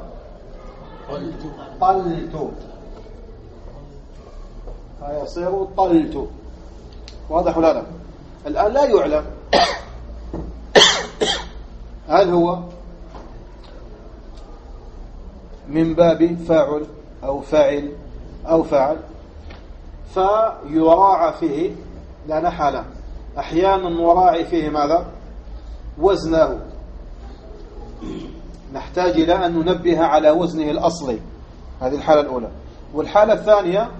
طلت. فيصير طلت. واضح ولا لا؟ الآن لا يعلم هل هو من باب فاعل أو فاعل أو فاعل. فيراعى فيه لنا حالة. أحيانا نراعي فيه ماذا؟ وزنه. نحتاج إلى أن ننبه على وزنه الأصلي. هذه الحالة الأولى. والحالة الثانية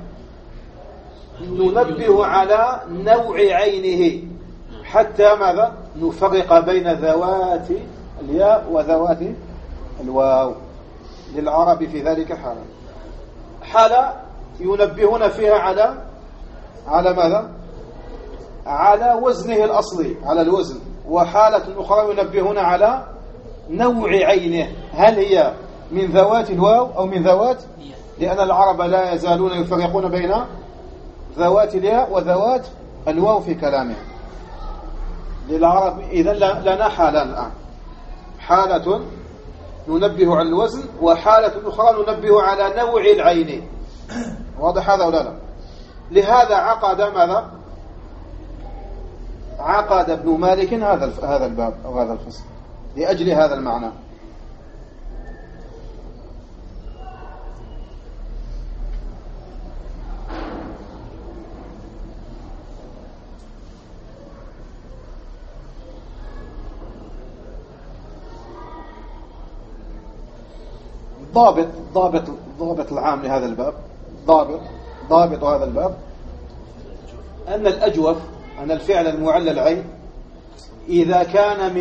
ننبه على نوع عينه حتى ماذا؟ نفرق بين ذوات الياء وذوات الواو. للعرب في ذلك حالة ينبهون فيها على ماذا؟ على وزنه الأصلي على الوزن. وحالة أخرى ينبهون على نوع عينه هل هي من ذوات الواو أو من ذوات، لأن العرب لا يزالون يفرقون بين ذوات الياء وذوات الواو في كلامه. للعرب إذن لنا حالة الآن. حالة ننبه على الوزن وحالة أخرى ننبه على نوع العين. واضح هذا ولا لا؟ لهذا عقد ماذا؟ عقد ابن مالك هذا الباب أو هذا الفصل لأجل هذا المعنى. ضابط العام لهذا الباب. ضابط هذا الباب أن الأجوف أن الفعل المعلل عين إذا كان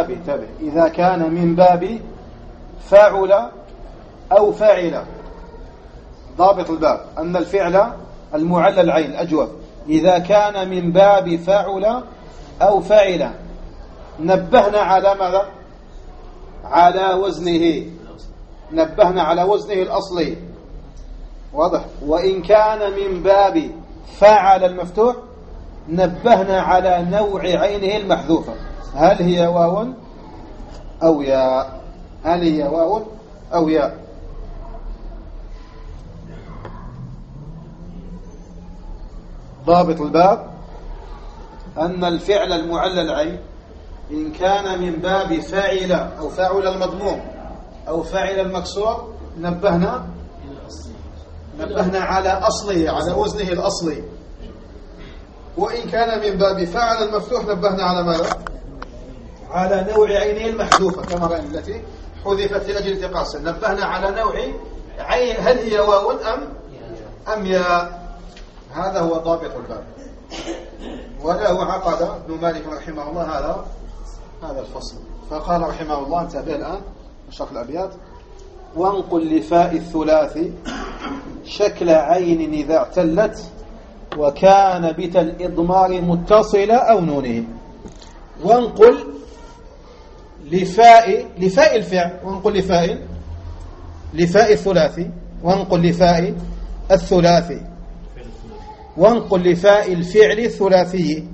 من باب فاعل أو فاعل. ضابط الباب أن الفعل المعلل عين الأجوف إذا كان من باب فاعل أو فاعل نبهنا على ماذا؟ على وزنه. نبهنا على وزنه الأصلي. واضح. وإن كان من باب فاعل المفتوح نبهنا على نوع عينه المحذوفة هل هي واو أو ياء. هل هي واو أو ياء. ضابط الباب أن الفعل المعلل عين إن كان من باب فاعل أو فاعل المضموم أو فاعل المكسور نبهنا على أصله على وزنه الأصلي. وإن كان من باب فاعل المفتوح نبهنا على ماذا؟ على نوع عينه المحذوفة كما رأينا التي حذفت لأجل التقاص. نبهنا على نوع عين هل هي واو أم ياء. هذا هو ضابط الباب. وله عقد ابن مالك رحمه الله هذا الفصل. فقال رحمه الله انتبه الآن شرح الأبيات. وانقل لفاء الثلاثي شكل عين إذا اعتلت وكان بتا الإضمار متصلة أو نونه. وانقل لفاء الفعل. وانقل لفاء الثلاثي. وانقل لفاء الثلاثي. وانقل لفاء الفعل الثلاثي.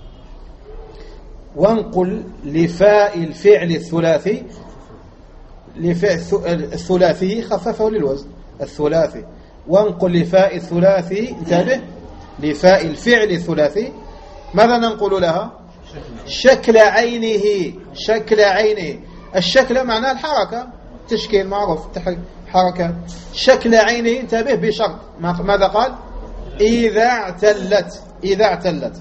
وانقل لفاء الفعل الثلاثي لفاء الثلاثي خففه للوزن الثلاثي. وانقل لفاء الثلاثي انتبه لفاء الفعل الثلاثي ماذا ننقل لها؟ شكل عينه. شكل عينه. الشكل معناه الحركة تشكيل معروف حركة. شكل عينه انتبه بشرط ماذا قال؟ إذا اعتلت. إذا اعتلت.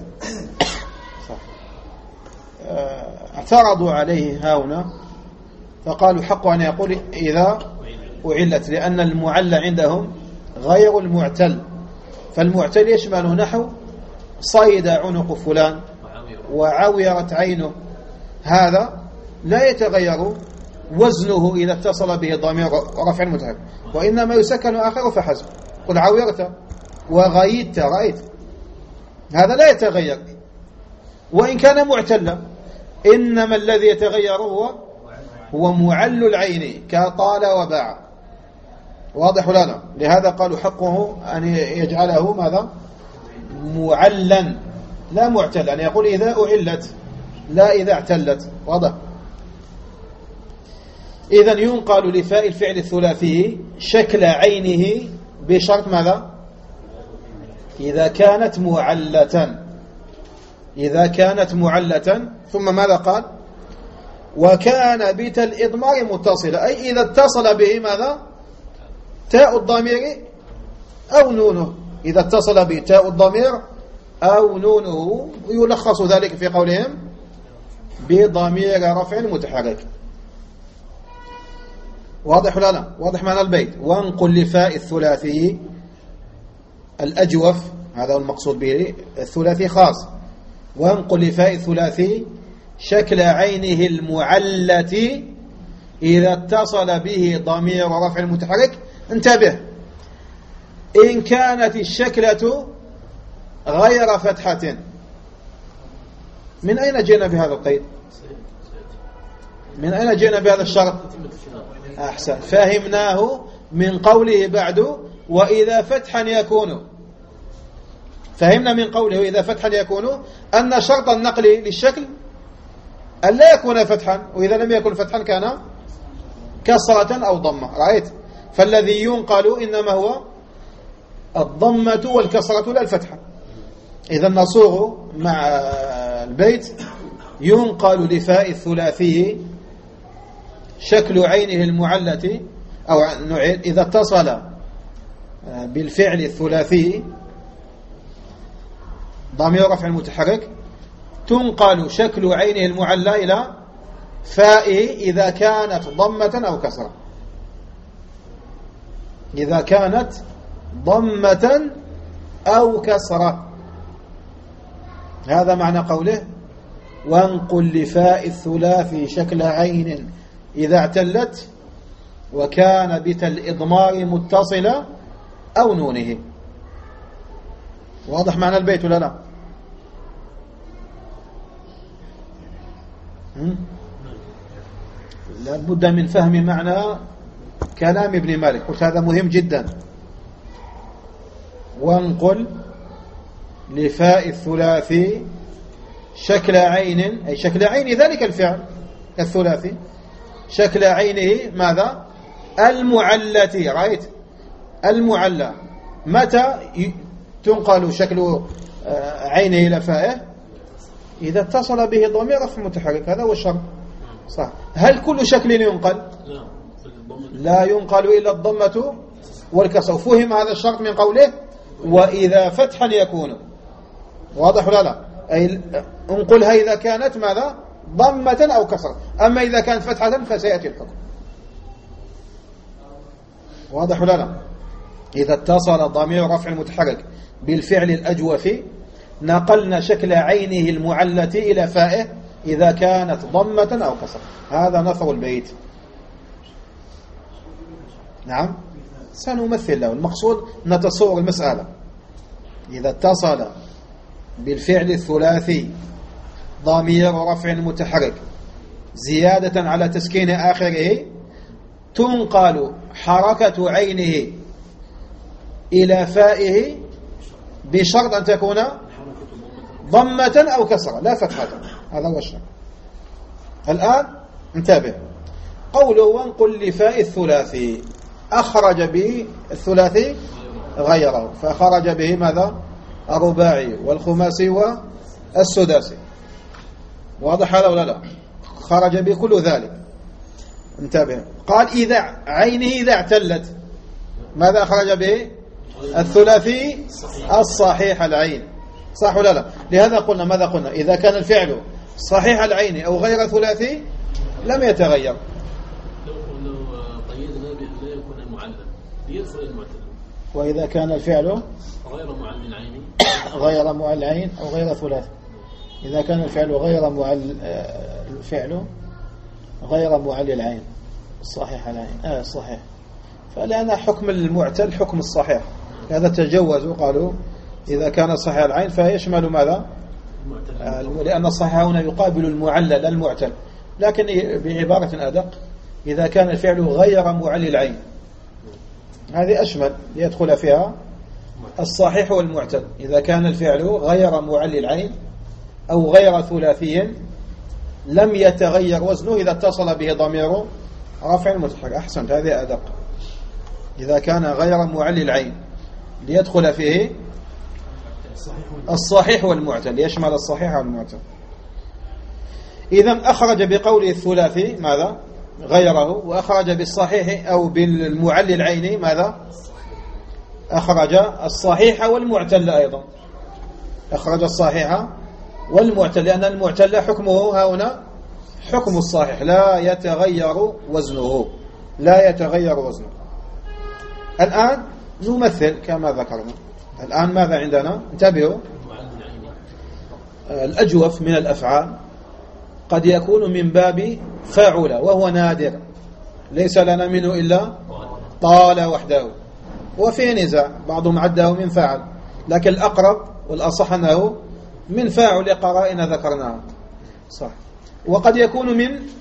اعترضوا عليه هنا فقالوا حق أن يقول إذا أعلت لأن المعل عندهم غير المعتل. فالمعتل يشمل نحو صيد عنق فلان وعويرت عينه. هذا لا يتغير وزنه إذا اتصل به ضمير رفع متحرك وإنما يسكن آخره فحسب. قل عويرت وغيدت رأيت هذا لا يتغير وإن كان معتلا إنما الذي يتغير هو معل العين كقال وباع. واضح ولا لا؟ لهذا قالوا حقه أن يجعله ماذا؟ معلا لا معتلا. أن يقول إذا أعلت لا إذا اعتلت. واضح؟ إذن ينقل لفاء الفعل الثلاثي شكل عينه بشرط ماذا؟ إذا كانت معلة. إذا كانت معلة. ثم ماذا قال؟ وكان بتاء الإضمار متصلة أي إذا اتصل به ماذا؟ تاء الضمير أو نونه. إذا اتصل به تاء الضمير أو نونه يلخص ذلك في قولهم بضمير رفع متحرك. واضح ولا لا؟ واضح معنى البيت. وانقل لفاء الثلاثي الأجوف هذا هو المقصود به الثلاثي خاص. وانقل لفاء الثلاثي شكل عينه المعلة إذا اتصل به ضمير رفع المتحرك. انتبه إن كانت الشكلة غير فتحة. من أين جئنا بهذا القيد؟ من أين جئنا بهذا الشرط؟ أحسن فهمناه من قوله بعد وإذا فتحا يكون. فهمنا من قوله إذا فتحا يكون أن شرط النقل للشكل أن لا يكون فتحا وإذا لم يكن فتحا كان كسرة أو ضمة. رأيت؟ فالذي ينقل إنما هو الضمة والكسرة لا الفتحة. إذا نصوغ مع البيت ينقل لفاء الثلاثي شكل عينه المعلة أو نعيد إذا اتصل بالفعل الثلاثي ضمير رفع المتحرك تنقل شكل عينه المعلة إلى فائه إذا كانت ضمة أو كسرة. إذا كانت ضمة أو كسرة. هذا معنى قوله وانقل لفاء الثلاثي شكل عين إذا اعتلت وكان بتاء الإضمار متصلة أو نونه. واضح معنى البيت ولا لا؟ لابد من فهم معنى كلام ابن مالك. قلت هذا مهم جدا. وانقل لفاء الثلاثي شكل عين أي شكل عين ذلك الفعل الثلاثي شكل عينه ماذا؟ المعلة. رأيت؟ المعلة. متى تنقل شكل عينه إلى فائه؟ إذا اتصل به ضمير رفع متحرك. هذا هو الشرط. صح. هل كل شكل ينقل؟ لا ينقل إلا الضمة والكسر. فهم هذا الشرط من قوله وإذا فتحا يكون. واضح ولا لا؟ أي انقلها إذا كانت ماذا؟ ضمة أو كسر. أما إذا كانت فتحة فسيأتي الحكم. واضح ولا لا؟ إذا اتصل ضمير رفع المتحرك بالفعل الأجوف نقلنا شكل عينه المعلة إلى فائه إذا كانت ضمة أو كسر. هذا نثر البيت. نعم سنمثل له. المقصود نتصور المسألة. إذا اتصل بالفعل الثلاثي ضمير رفع متحرك زيادة على تسكين آخره تنقل حركة عينه إلى فائه بشرط أن تكون ضمة أو كسرة لا فتحة. هذا هو الشرط. الآن انتبه قوله وانقل لفاء الثلاثي أخرج به الثلاثي غيره، فخرج به ماذا؟ الرباعي والخماسي والسداسي. واضح هذا ولا لا؟ خرج به كل ذلك. انتبه، قال إذا عينه إذا اعتلت، ماذا خرج به؟ الثلاثي الصحيح العين، صح ولا لا؟ لهذا قلنا ماذا قلنا؟ إذا كان الفعل صحيح العين أو غير ثلاثي لم يتغير. لو قيدنا بأن لا يكون معلل ليدخل المعتل. وإذا كان الفعل غير معلل العين غير معلل العين أو غير ثلاثي، إذا كان الفعل غير معلل العين صحيح العين صحيح، فلأن حكم المعتل حكم الصحيح، هذا تجوزوا قالوا إذا كان صحيح العين فيشمل ماذا؟ لأن الصحيح هنا يقابل المعلل المعتل، لكن بعبارة أدق إذا كان الفعل غير معلل العين هذه أشمل ليدخل فيها الصحيح والمعتل. إذا كان الفعل غير معلل العين أو غير ثلاثي لم يتغير وزنه إذا اتصل به ضمير رفع متحرك. أحسنت، هذه أدق. إذا كان غير معلل العين ليدخل فيه الصحيح والمعتل، يشمل الصحيح والمعتل. إذا أخرج بقوله الثلاثي ماذا؟ غيره، وأخرج بالصحيح أو بالمعلل العيني ماذا؟ أخرج الصحيح والمعتل أيضا، أخرج الصحيح والمعتل، لأن المعتل حكمه هنا حكم الصحيح لا يتغير وزنه، لا يتغير وزنه. الآن نمثل كما ذكرنا. الآن ماذا عندنا؟ انتبهوا، الأجوف من الأفعال قد يكون من باب فاعل وهو نادر، ليس لنا منه إلا طال وحده، وفي نزاع بعضهم عده من فاعل، لكن الأقرب والأصح أنه من فاعل لقرائن ذكرناها، صح. وقد يكون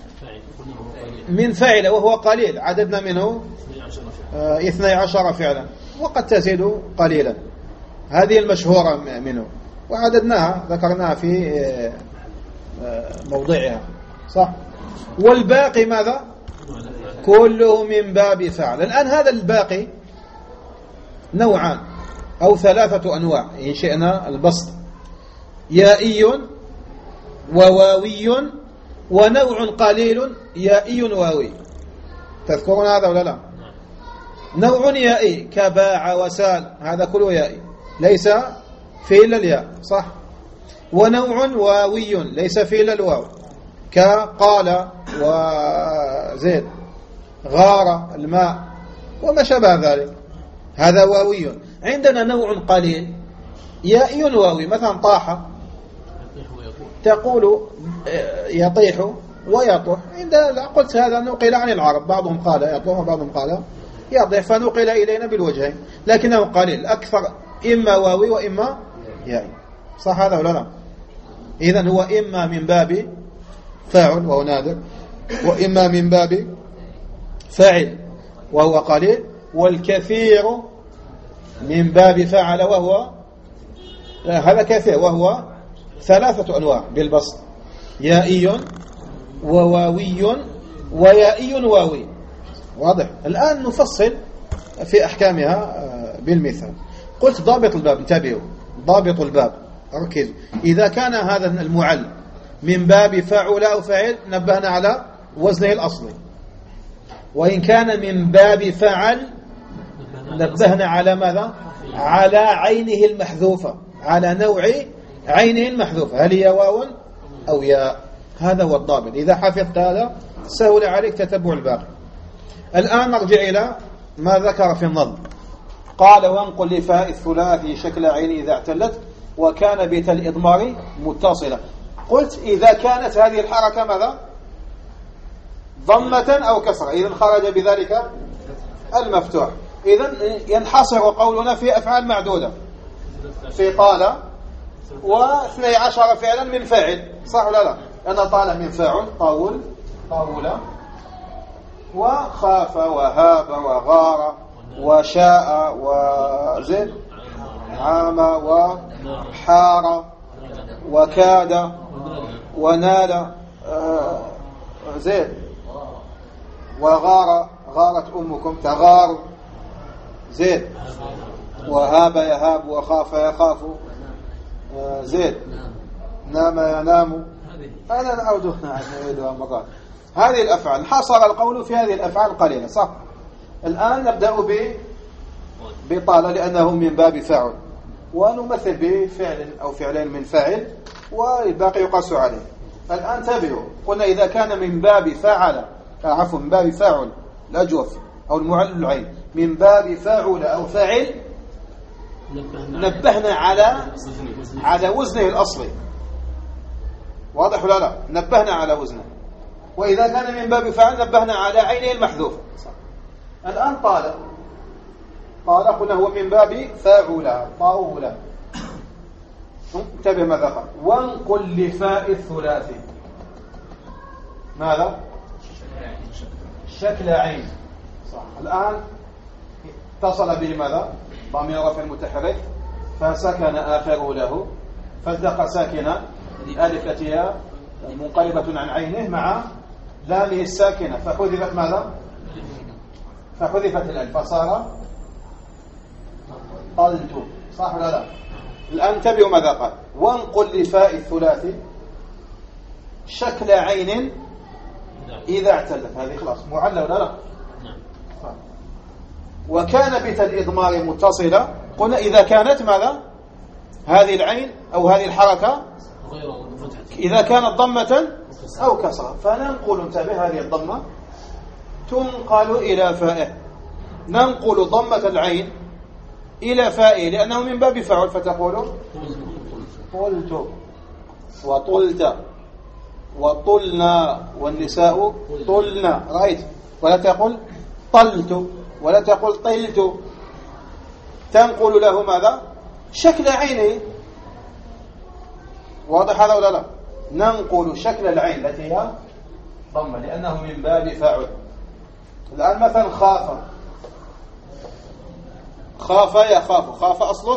من فاعل وهو قليل، عددنا منه 12 فعلا، وقد تزيد قليلا، هذه المشهورة منه وعددناها ذكرناها في موضعها، صح. والباقي ماذا؟ كله من باب فعل. الآن هذا الباقي نوعان أو 3 أنواع إن شئنا البسط، يائي وواوي ونوع قليل يائي واوي. تذكرون هذا ولا لا؟ نوع يائي كباع وسال، هذا كله يائي ليس فيه إلا الياء، صح. ونوع واوي ليس فيه إلا الواو كقال وزيد غار الماء وما شابه ذلك، هذا واوي. عندنا نوع قليل يائي واوي، مثلا طاح، تقول يطيح ويطح، عندنا قلت هذا نقل عن العرب، بعضهم قال يطيح وبعضهم قال يطيح، فنقل إلينا بالوجهين، لكنه قليل أكثر إما واوي وإما يائي، صح هذا ولا لا؟ إذن هو إما من باب فاعل وهو نادر، وإما من باب فاعل وهو قليل، والكثير من باب فعل وهو هذا كثير، وهو 3 أنواع بالبسط، يائي وواوي ويائي واوي. واضح؟ الآن نفصل في أحكامها بالمثال. قلت ضابط الباب، انتبهوا، ضابط الباب ركزوا، إذا كان هذا المعل من باب فاعل أو فاعل نبهنا على وزنه الأصلي، وإن كان من باب فعل نبهنا على ماذا؟ على عينه المحذوفة، على نوع عينه المحذوفة، هل هي واو أو ياء. هذا هو الضابط، إذا حفظت هذا سهل عليك تتبع الباقي. الآن نرجع إلى ما ذكر في النظم. قال وانقل لفاء الثلاثي شكل عين إذا اعتلت وكان بيت الإضمار متصلة. قلت إذا كانت هذه الحركة ماذا؟ ضمة أو كسرة، إذن خرج بذلك المفتوح. إذن ينحصر قولنا في أفعال معدودة، في طال و12 فعلا من فاعل، صح ولا لا؟ لأن طال من فاعل، طاول طاولة، وخاف وهاب وغار وشاء وزد عام وحار وكاد ونال زيد غارت أمكم تغار زيد، وهاب يهاب، وخاف يخاف زيد، نام ينام. أنا نعيدها مرات. هذه الأفعال حصر القول في هذه الأفعال القليلة، صح؟ الآن نبدأ بطال لأنه من باب فاعل، ونمثل بفعل أو فعلين من فاعل، والباقي يقاس عليه. الآن تابعوا، قلنا إذا كان من باب فاعل، من باب فاعل الأجوف أو المعلل العين، من باب فاعل أو فاعل، نبهنا على وزنه الأصلي. واضح ولا لا؟ نبهنا على وزنه. وإذا كان من باب فاعل نبهنا على عينه المحذوف. الآن قال قلنا هو من باب فاعل طاولة. انتبه ماذا قال: وانقل لفاء الثلاثي ماذا؟ شكل عين. صح. الآن اتصل به ماذا؟ ضمير رفع متحرك فسكن آخره له، فالتقى ساكنة الألف التي هي منقلبة عن عينه مع لامه الساكنة، فحذفت ماذا؟ فحذفت الألف فصار طلت. صح ولا لا؟ الآن انتبهوا ماذا قال: وانقل لفاء الثلاثي شكل عين إذا اعتلت. هذه خلاص معلة ولا لا؟ وكان بت الإضمار متصلة. قلنا إذا كانت ماذا؟ هذه العين أو هذه الحركة إذا كانت ضمة أو كسرة، فننقل، انتبه، هذه الضمة تنقل إلى فائه. ننقل ضمة العين إلى فائه لأنه من باب فاعل، فتقول قلت وطلت وطلنا والنساء طلنا، رأيت؟ ولا تقول طلت ولا تقول طلت. تنقل له ماذا؟ شكل عينه. واضح هذا ولا لا؟ ننقل شكل العين التي هي ضمة لأنه من باب فاعل. الآن مثلا خاف يخاف، خاف أصله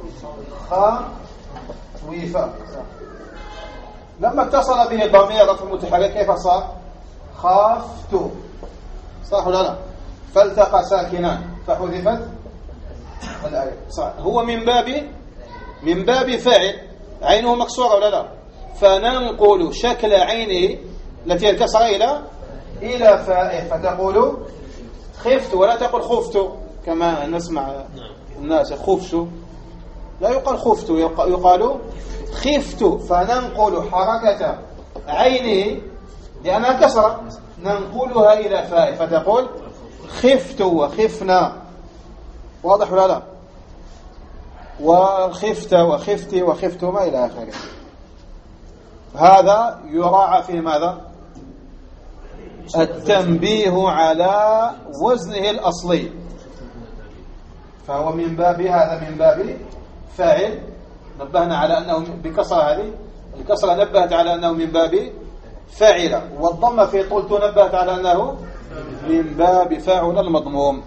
خويفة. لما اتصل به الضمير رفع متحرك كيف صار؟ خافت. صح ولا لا؟ فالتقى ساكنان فحذفت الآية. صح. هو من باب فاعل، عينه مكسورة ولا لا؟ فننقل شكل عينه التي هي الكسرة إلى فائه، فتقول خفت ولا تقول خفت كما نسمع الناس خفت. لا يقال خفت، يقال خفت. فننقل حركة عينه لأنها كسرة ننقلها إلى فائه، فتقول خفت وخفنا. واضح ولا لا؟ وخفت وخفتي وخفتما إلى آخره. هذا يراعى في ماذا؟ التنبيه على وزنه الأصلي، فهو من باب هذا، من باب فاعل. نبهنا على أنه بكسرة، هذه الكسرة نبهت على أنه من باب فاعل، والضمة في طلت نبهت على أنه من باب فاعل المضموم.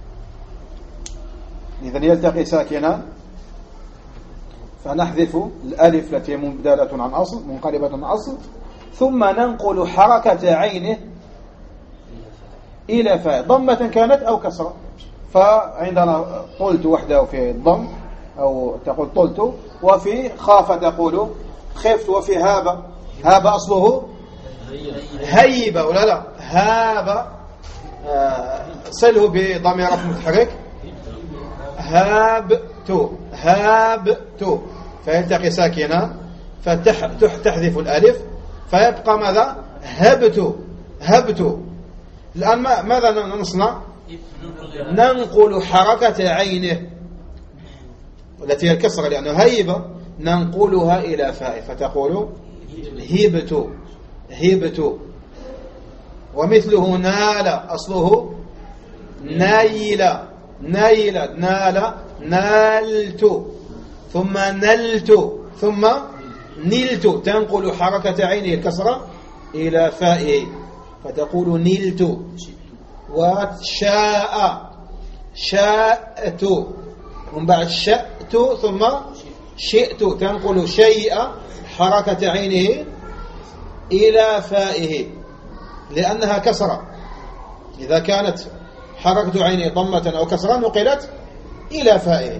إذن يلتقي ساكنان فنحذف الألف التي مبدلة عن أصل، منقلبة عن أصل، ثم ننقل حركة عينه إلى فاء، ضمة كانت أو كسرة. فعندنا طلت وحده في الضم، أو تقول طلت، وفي خاف تقول خفت، وفي هاب أصله هيبة ولا لا؟ هاب سله بضمير رفع متحرك هابت، فيلتقي ساكنا فتحذف الألف فيبقى ماذا؟ هبت. الآن ماذا نصنع؟ ننقل حركة عينه التي هي الكسرة لأنه هيبة، ننقلها إلى فاء، فتقول هبت. ومثله نال أصله نيل، نالت، ثم نلت، ثم نلت. تنقل حركة عينه الكسرة إلى فائه، فتقول نلت. شاءت، ومن بعد شأت ثم شئت. تنقل شيء حركة عينه إلى فائه لأنها كسرة. إذا كانت حركة عينه ضمة أو كسرا نقلت إلى فائه.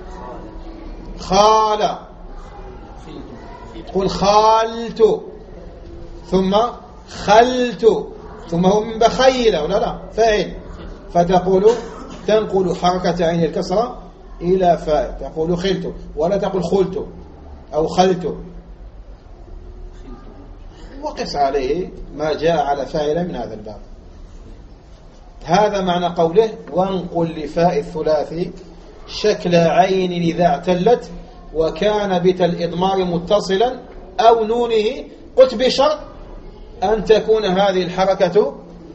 خال، قل خالت، ثم خلت، ثم هو من بخيل ولا لا فاعل، تنقل حركة عين الكسرة إلى فاء، تقول خلت ولا تقول خلت أو خلت. وقس عليه ما جاء على فاعل من هذا الباب. هذا معنى قوله وانقل لفاء الثلاثي شكل عين إذا اعتلت وكان بتا الإضمار متصلا أو نونه، قلت بشرط أن تكون هذه الحركة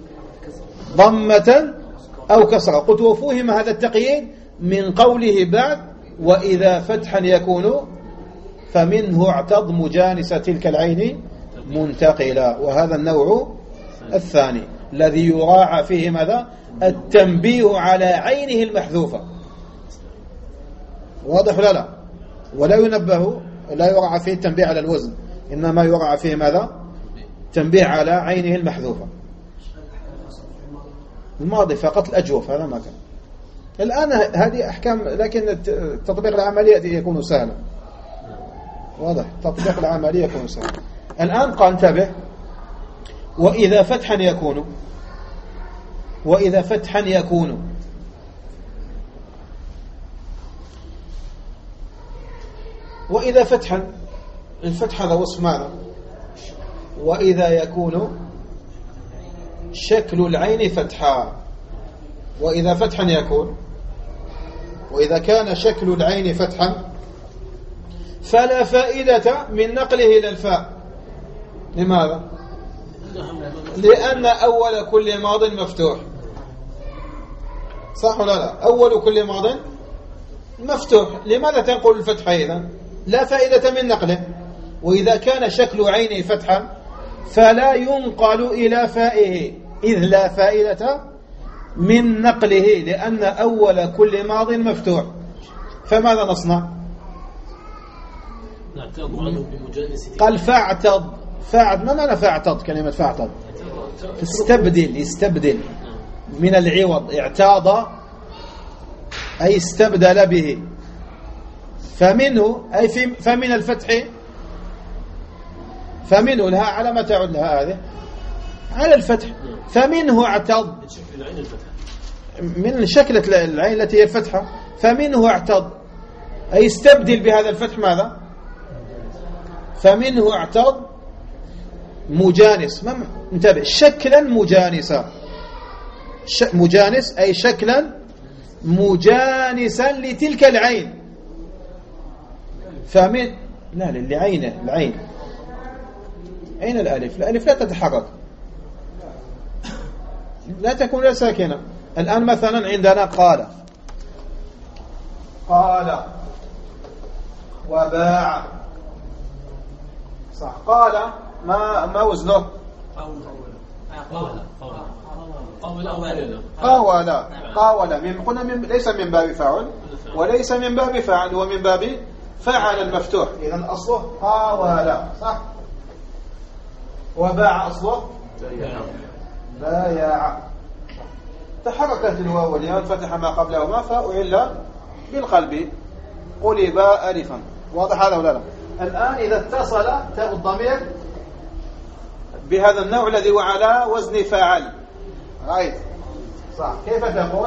ضمة أو كسرة. قلت وفهم هذا التقييد من قوله بعد وإذا فتحا يكون فمنه اعتض مجانس تلك العين منتقلا. وهذا النوع الثاني الذي يراعى فيه ماذا؟ التنبيه على عينه المحذوفة. واضح ولا لا؟ ولا ينبه، لا يراعى فيه التنبيه على الوزن، إنما يراعى فيه ماذا؟ تنبيه على عينه المحذوفة. الماضي فقط الأجوف هذا ما كان. الآن هذه أحكام، لكن التطبيق العملي يكون سهلا. واضح؟ التطبيق العملي يكون سهلا. الآن قال انتبه وإذا فتحا يكون، وإذا فتحا يكون، وإذا فتحا، الفتح هذا وصف ماذا؟ وإذا يكون شكل العين فتحا، وإذا فتحا يكون، وإذا كان شكل العين فتحا فلا فائدة من نقله إلى الفاء. لماذا؟ لأن أول كل ماض مفتوح، صح ولا لا؟ أول كل ماض مفتوح، لماذا تنقل الفتح إذن؟ لا فائدة من نقله. وإذا كان شكل عينه فتحا فلا ينقل إلى فائه، إذ لا فائدة من نقله لأن أول كل ماض مفتوح. فماذا نصنع؟ قال فاعتض. ما معنى فاعتض؟ كلمة فاعتض يستبدل من العوض. اعتاض أي استبدل به. فمنه أي فمن الفتح، فمنه لها على ما تعود لها هذه على الفتح. فمنه اعتض من شكلة العين التي هي الفتحة. فمنه اعتض أي استبدل بهذا الفتح ماذا؟ فمنه اعتض مجانس. انتبه، شكلا مجانسا. مجانس أي شكلا مجانسا لتلك العين. فمن لا لعينه، العين أين الألف؟ الألف لا تتحرك، لا تكون لا ساكنة. الآن مثلا عندنا قال وباع، صح. قال ما وزنه؟ قاول ليس من باب فاعل وليس من باب فاعل، ومن باب فعل المفتوح. إذن أصله قاول، صح. وباع أصله بايع. تحركت الواو والياء فتح ما قبلهما فأعل بالقلب قلب ألفا. واضح هذا ولا لا؟ الآن إذا اتصل تاء الضمير بهذا النوع الذي هو على وزن فاعل، رأيت صح. كيف تقول؟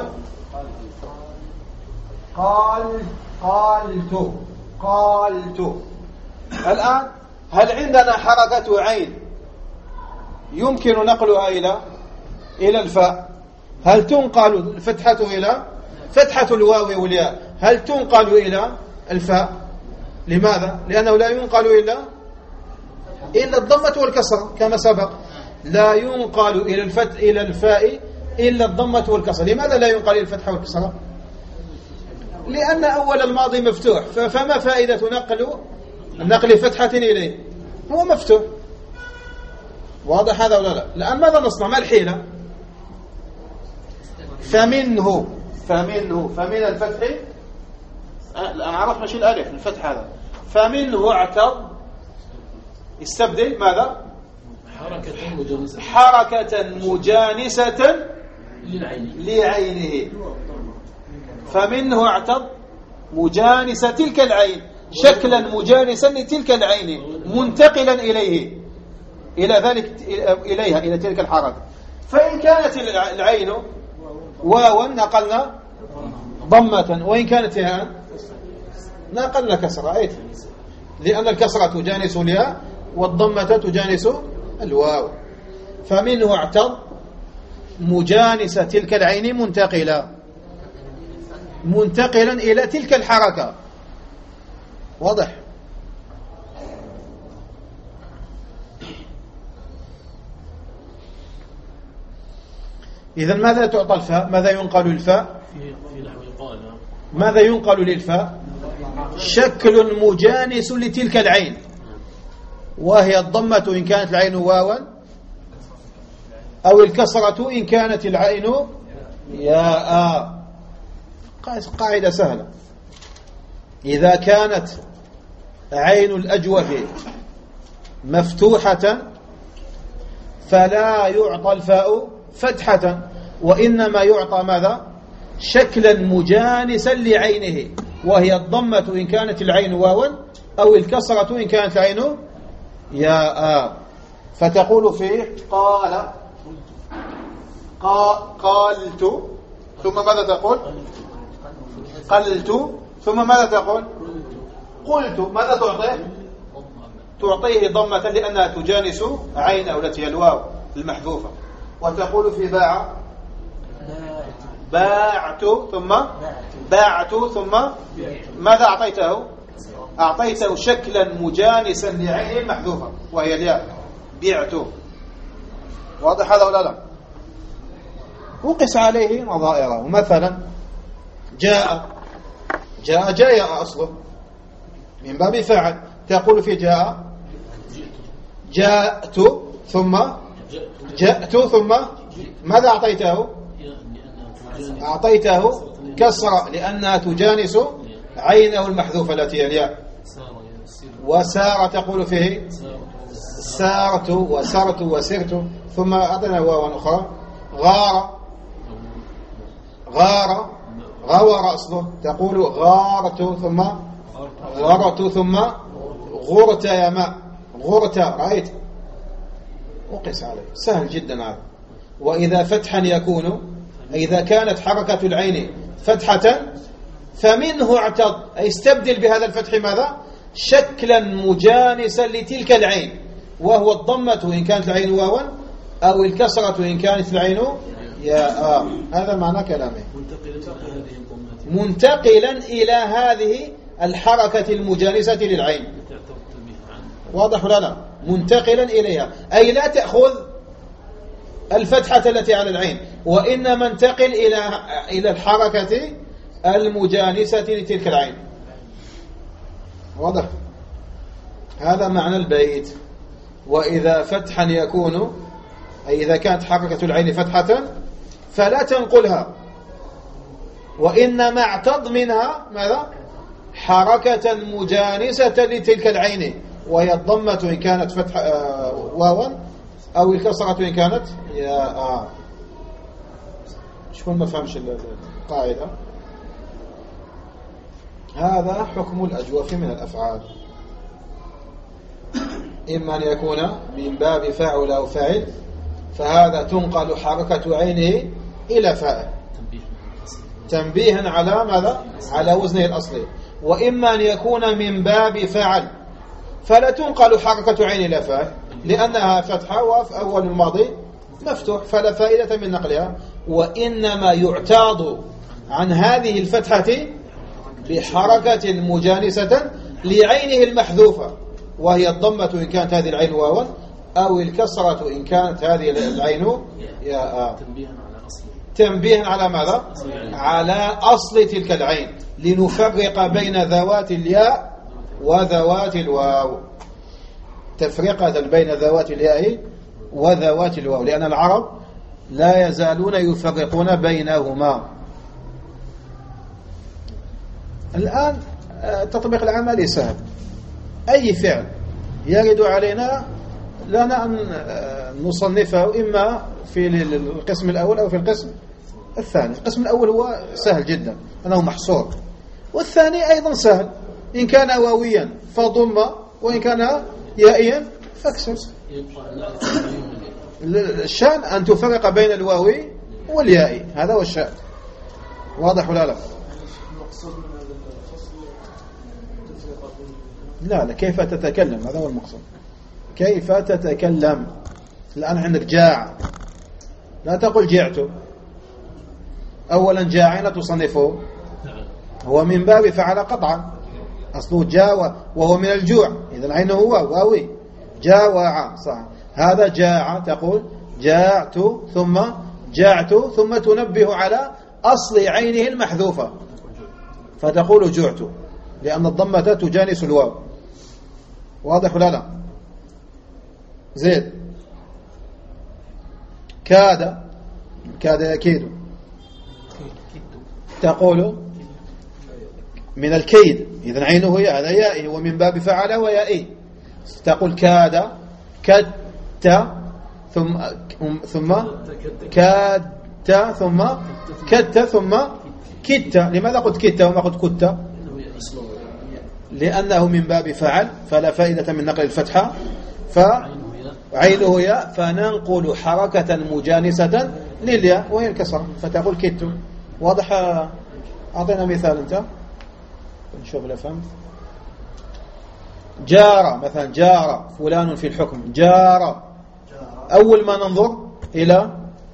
قالت. الآن هل عندنا حركة عين يمكن نقلها إلى الفاء؟ هل تنقل الفتحة إلى فتحة الواو والياء؟ هل تنقل إلى الفاء؟ لماذا؟ لأنه لا ينقل إلا الضمة والكسرة كما سبق. لا ينقل إلى الفاء إلا الضمة والكسرة. لماذا لا ينقل إلى الفتحة والكسرة؟ لأن أول الماضي مفتوح، فما فائدة نقل فتحة إليه؟ هو مفتوح. واضح هذا ولا لا؟ الآن ماذا نصنع؟ ما الحيلة؟ فمنه فمن الفتح. الآن عرف ماشي الألف الفتح هذا. فمنه اعتض استبدل ماذا؟ حركة مجانسة لعينه، فمنه اعتض مجانس تلك العين شكلا مجانسا لتلك العين منتقلا إليها إلى تلك الحركة. فإن كانت العين واوا نقلنا ضمة، وإن كانت ياء نقلنا كسرة، رأيت؟ لأن الكسرة تجانس الياء والضمة تجانس الواو. فمنه اعتض مجانس تلك العين منتقلا إلى تلك الحركة. واضح؟ إذن ماذا تعطى الفاء؟ ماذا ينقل الفاء؟ ماذا ينقل للفاء؟ شكل مجانس لتلك العين، وهي الضمة إن كانت العين واوا، أو الكسرة إن كانت العين ياء. قاعدة سهلة: إذا كانت عين الأجوف مفتوحة فلا يعطى الفاء فتحة، وإنما يعطى ماذا؟ شكلا مجانسا لعينه، وهي الضمة إن كانت العين واوا، أو الكسرة إن كانت العين ياء. فتقول فيه قالت، ثم ماذا تقول؟ قلت، ثم ماذا تقول؟ قلت. ماذا تعطيه؟ تعطيه ضمة لأنها تجانس عينه التي هي الواو المحذوفة. وتقول في باعت، ثم باعت، ثم ماذا أعطيته؟ أعطيته شكلا مجانسا لعينه المحذوفة وهي الياء، بعت. واضح هذا ولا لا؟ وقس عليه نظائره. مثلا جاء أصله من باب فعل، تقول في جاءت، ثم جاءت، ثم ماذا أعطيته؟ أعطيته كسرة لأنها تجانس عينه المحذوفة التي هي الياء. وسار تقول فيه سارت وسرت وسرت، ثم أعطينا واوا أخرى غور أصله، تقول غارت، ثم غرت، ثم غرت يا ماء، غرت. رأيت؟ وقس عليه، سهل جدا هذا. وإذا فتحا يكون، إذا كانت حركة العين فتحة فمنه اعتض، أي استبدل بهذا الفتح ماذا؟ شكلا مجانسا لتلك العين، وهو الضمة إن كانت العين واوا، أو الكسرة إن كانت العين ياء. هذا معنى كلامه، منتقلا إلى هذه الحركة المجانسة للعين. واضح ولا لا؟ منتقلا إليها، أي لا تأخذ الفتحة التي على العين، وإنما انتقل إلى الحركة المجانسة لتلك العين. واضح؟ هذا معنى البيت. وإذا فتحا يكون، أي إذا كانت حركة العين فتحة فلا تنقلها، وإنما اعتض منها ماذا؟ حركة مجانسة لتلك العين، وهي الضمة إن كانت فتح واوا، أو الكسرة إن كانت ياء. شكون ما فهمش القاعدة؟ هذا حكم الأجوف من الأفعال، إما أن يكون من باب فاعل أو فاعل، فهذا تنقل حركة عينه إلى فاعل تنبيها على ماذا؟ على وزنه الأصلي. وإما أن يكون من باب فاعل، فلا تنقل حركة عين إلى فاعل لأنها فتحة وفي أول الماضي مفتوح، فلا فائدة من نقلها، وإنما يعتاض عن هذه الفتحة بحركة مجانسة لعينه المحذوفة، وهي الضمة إن كانت هذه العين واوا، أو الكسرة إن كانت هذه العين ياء. تنبيها على ماذا؟ على أصل تلك العين، لنفرق بين ذوات الياء وذوات الواو، تفرقة بين ذوات الياء وذوات الواو، لأن العرب لا يزالون يفرقون بينهما. الآن التطبيق العملي سهل، أي فعل يرد علينا لنا أن نصنفه إما في القسم الأول أو في القسم الثاني. القسم الأول هو سهل جدا أنه محصور، والثاني أيضا سهل، إن كان واويا فضم، وإن كان يائيا فاكسر. الشأن أن تفرق بين الواوي واليائي، هذا هو الشأن. واضح ولا لا؟ لا كيف تتكلم، هذا هو المقصود. كيف تتكلم. الآن عندك جاع، لا تقول جعت. أولا جاع لا تصنفه، هو من باب فعل قطعا، أصله جاء وهو من الجوع، إذا عينه هو واوي. جاوع صح. هذا جاع تقول جاعت ثم جاعت، ثم تنبه على أصل عينه المحذوفة فتقول جعت، لأن الضمة تجانس الواو. واضح ولا لا؟ زيد. كاد يكيد، تقول من الكيد، إذن عينه هذا يائي، ومن باب فعل ويائي. تقول كاد كدت ثم كادت ثم كدت ثم كدت. لماذا قلت كدت وما قلت كدت؟ لأنه من باب فعل، فلا فائدة من نقل الفتحة، فعينه ياء، فننقل حركة مجانسة للياء وهي الكسر، فتقول كدت. واضح؟ أعطينا مثال أنت نشوف الأفهم. جار مثلا، جار فلان في الحكم، جار. أول ما ننظر إلى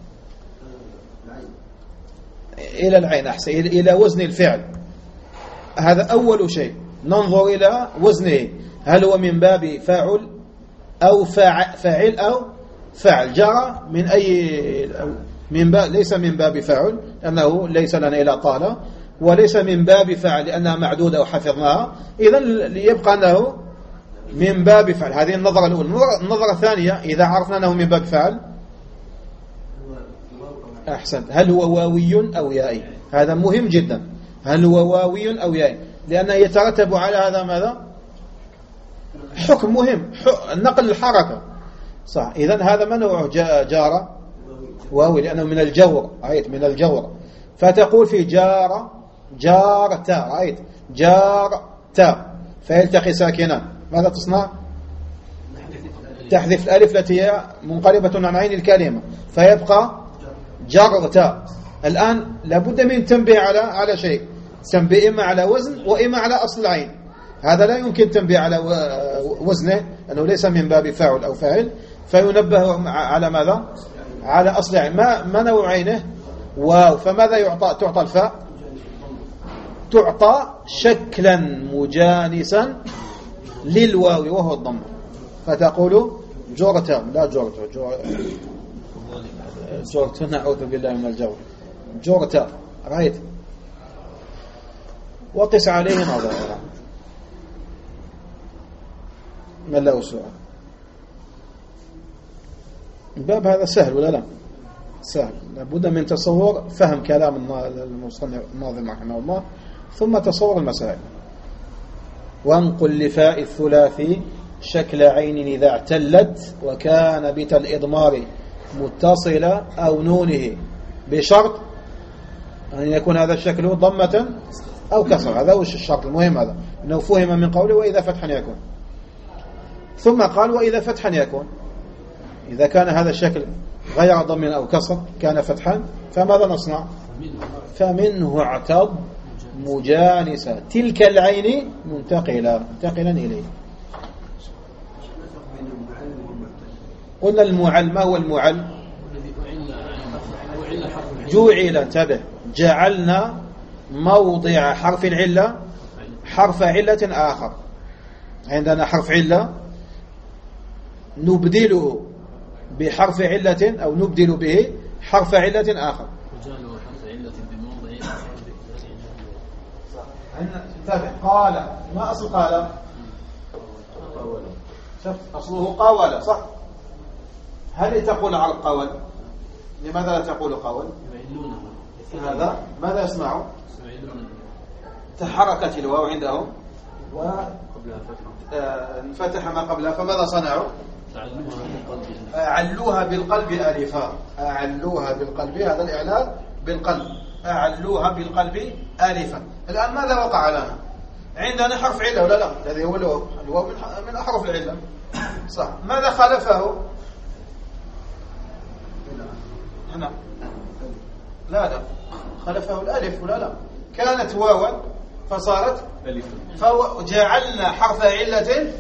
العين، أحسن، إلى وزن الفعل، هذا أول شيء ننظر إلى وزنه، هل هو من باب فاعل أو فاعل أو فعل. جرى من أي من باب، ليس من باب فاعل لأنه ليس لنا إلى طالة، وليس من باب فعل لأنها معدودة وحفظناها، إذن يبقى أنه من باب فعل. هذه النظرة الأولى. النظرة الثانية، إذا عرفنا أنه من باب فعل، أحسن، هل هو واوي أو يائي؟ هذا مهم جدا، هل هو واوي أو يائي، لأنه يترتب على هذا ماذا؟ حكم مهم، نقل الحركة صح. إذن هذا ما نوعه؟ جار واوي، لأنه من الجور، رأيت، من الجور. فتقول في جار جارت، رأيت، جارت، فيلتقي ساكنان، ماذا تصنع؟ تحذف الألف التي هي منقلبة عن عين الكلمة، فيبقى جرت. الآن لابد من تنبيه على شيء، تنبيه إما على وزن وإما على أصل العين. هذا لا يمكن تنبيه على وزنه لأنه ليس من باب فاعل أو فاعل، فينبه على ماذا؟ على أصل العين. ما نوع عينه؟ واو. فماذا يعطى؟ تعطى الفاء، تعطى شكلا مجانسا للواو وهو الضم، فتقول جرت، لا جرت، نعوذ بالله من الجور، جرت، رأيت. وقس عليه نظر. ما له سؤال؟ الباب هذا سهل ولا لا؟ سهل، لابد من تصور فهم كلام الناظم رحمه الله، ثم تصور المسائل. وانقل لفاء الثلاثي شكل عين إذا اعتلت، وكان بتا الإضمار متصلة أو نونه، بشرط أن يكون هذا الشكل ضمة أو كسر. هذا هو الشرط المهم، هذا أنه فهم من قوله وإذا فتحا يكون. ثم قال وإذا فتحا يكون، إذا كان هذا الشكل غير ضم أو كسر كان فتحا، فماذا نصنع؟ فمنه اعتض مجانسة تلك العين منتقلا إليه. قلنا المعل، ما هو المعل؟ جعل، انتبه، جعلنا موضع حرف العلة حرف علة آخر. عندنا حرف علة نبدله بحرف علة أو نبدل به حرف علة آخر. انتبه، قال، ما أصل قال؟ أصله قاول، صح؟ هل تقول عرب قاول؟ لماذا لا تقول قاول؟ هذا ماذا يسمعوا؟ تحركت الواو عندهم وانفتح ما قبلها، فماذا صنعوا؟ أعلوها بالقلب ألفا. أعلوها بالقلب، هذا الإعلال بالقلب، أعلوها بالقلب ألفا. الآن ماذا وقع لنا؟ عندنا حرف علة ولا لا؟ الذي هو الواو من أحرف العلة، صح. ماذا خلفه هنا؟ لا خلفه الألف ولا لا؟ كانت واوا فصارت ألفا، فجعلنا حرف علة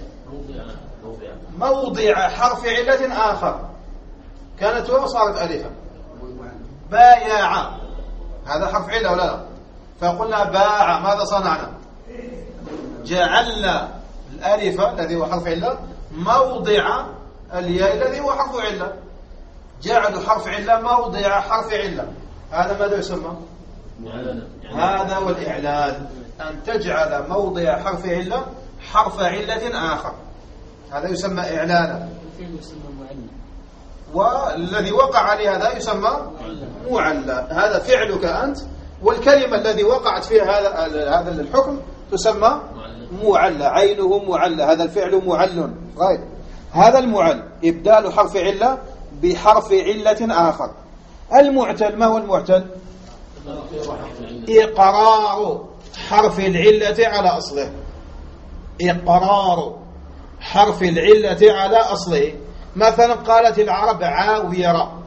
موضع حرف علة آخر. كانت واو صارت ألفا. بايع، هذا حرف علة ولا لا؟ فقلنا باع، ماذا صنعنا؟ جعلنا الألف الذي هو حرف علة موضع الياء الذي هو حرف علة. جعلوا حرف علة موضع حرف علة. هذا ماذا يسمى؟ هذا هو الإعلان، أن تجعل موضع حرف علة حرف علة آخر، هذا يسمى إعلانا. والذي وقع عليه هذا يسمى معلى. هذا فعلك أنت، والكلمة الذي وقعت فيها هذا الحكم تسمى معلى، عينه معلى، هذا الفعل معل. غير هذا المعل إبدال حرف علة بحرف علة آخر. المعتل، ما هو المعتل؟ إقرار حرف العلة على أصله، إقرار حرف العلة على أصله. مثلا قالت العرب عاويرة،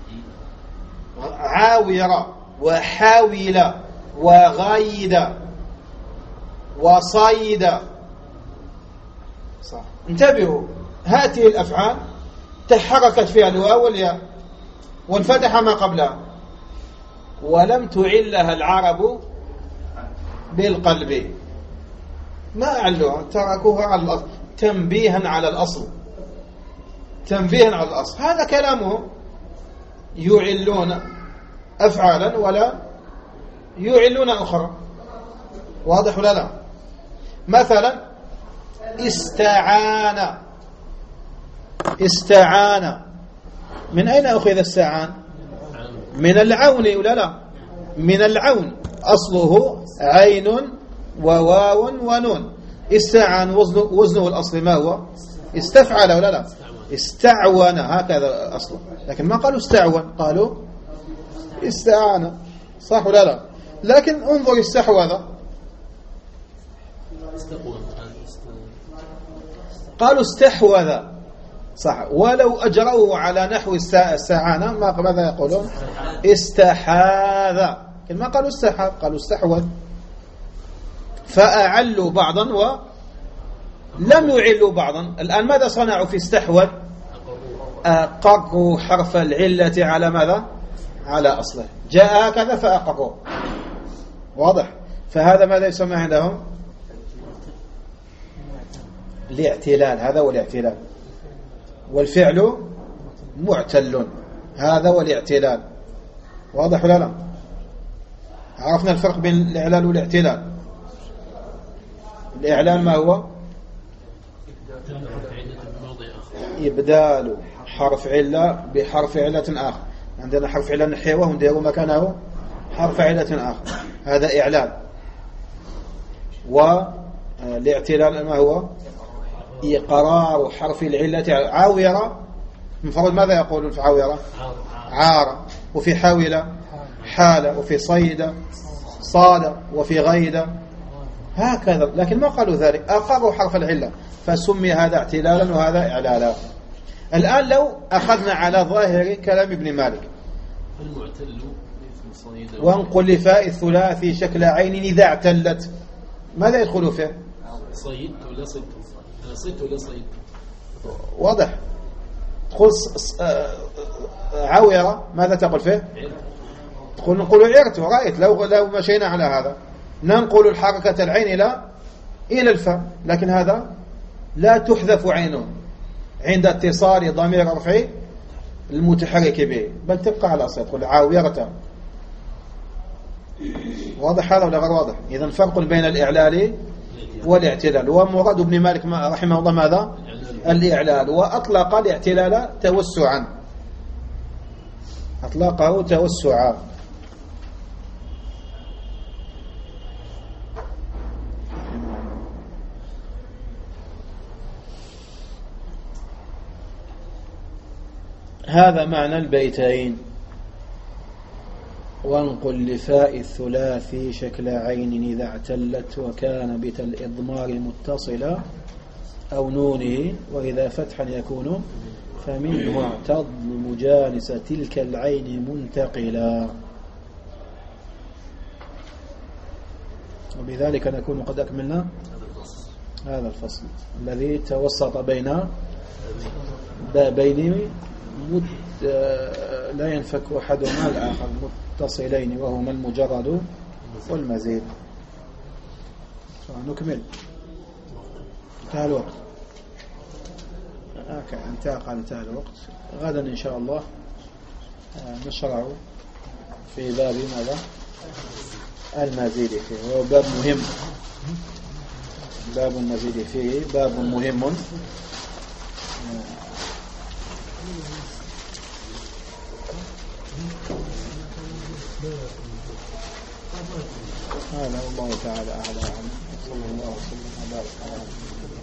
عاويرة وحاول وغيد وصيد، صح. انتبهوا، هذه الأفعال تحركت فيها الواو والياء وانفتح ما قبلها، ولم تعلها العرب بالقلب، ما أعلوها، تركوها على الأصل تنبيها على الأصل، تنبيها على الأصل. هذا كلامه، يعلون أفعالا ولا يعلون أخرى. واضح ولا لا؟ مثلا استعان، استعان من أين أخذ استعان؟ من العون ولا لا؟ من العون، أصله عين وواو ونون. استعان وزنه الأصل ما هو؟ استفعل ولا لا؟ استعون، هكذا أصله، لكن ما قالوا استعون، قالوا استعان، صح ولا لا؟ لكن انظر استحوذ، قالوا استحوذ، صح. ولو أجروه على نحو استعانة ماذا يقولون؟ استحاذ، ما قالوا استحاذ، قالوا استحوذ. فأعلوا بعضا ولم يعلوا بعضا. الآن ماذا صنعوا في استحوذ؟ أقروا حرف العلة على ماذا؟ على أصله، جاء هكذا فأقروا. واضح؟ فهذا ماذا يسمى عندهم؟ الاعتلال، هذا هو الاعتلال. والفعل معتل، هذا هو الاعتلال. واضح ولا لا؟ عرفنا الفرق بين الإعلال والاعتلال. الإعلال ما هو؟ إبدال حرف علة بحرف علة آخر. عندنا حرف علة نحيوه ونديروا مكانه حرف علة آخر، هذا إعلال. والاعتلال ما هو؟ إقرار حرف العلة. عاويرة مفروض ماذا يقولون في عاويرة؟ عار، وفي حاولة حالة، وفي صيد صاد، وفي غيد، هكذا. لكن ما قالوا ذلك، أقروا حرف العلة، فسمي هذا اعتلالا وهذا إعلالا. الآن لو أخذنا على ظاهر كلام ابن مالك، وانقل لفاء الثلاثي شكل عين إذا اعتلت، ماذا يدخل فيه؟ صيد ولا صيد؟ صيد ولا صيد؟ واضح. تقول عاويرة، ماذا تقول فيه؟ تقول نقول عرته، رأيت. لو مشينا على هذا ننقل الحركة العين إلى الفاء، لكن هذا لا تحذف عينه عند اتصال ضمير رفعي المتحرك به، بل تبقى على أصل، تقول عاويرة. واضح هذا ولا غير واضح؟ إذن فرق بين الإعلال والاعتلال. ومراد ابن مالك رحمه الله ماذا؟ الإعلال. وأطلق الاعتلال توسعا، أطلقه توسعا. هذا معنى البيتين. وانقل لفاء الثلاثي شكل عين إذا اعتلت وكان بتا الإضمار متصلا أو نونه وإذا فتحا يكون فمنه اعتض مجانس تلك العين منتقلا. وبذلك نكون قد أكملنا هذا الفصل الذي توسط بين بابين لا ينفك أحدهما الآخر متصلين وهما المجرد والمزيد. نكمل. انتهى الوقت. انتهى الوقت. غدا إن شاء الله نشرع في باب ماذا؟ المزيد فيه. هو باب مهم. باب المزيد فيه باب مهم. هذا والله تعالى أعلى. صلى الله وسلم وبارك على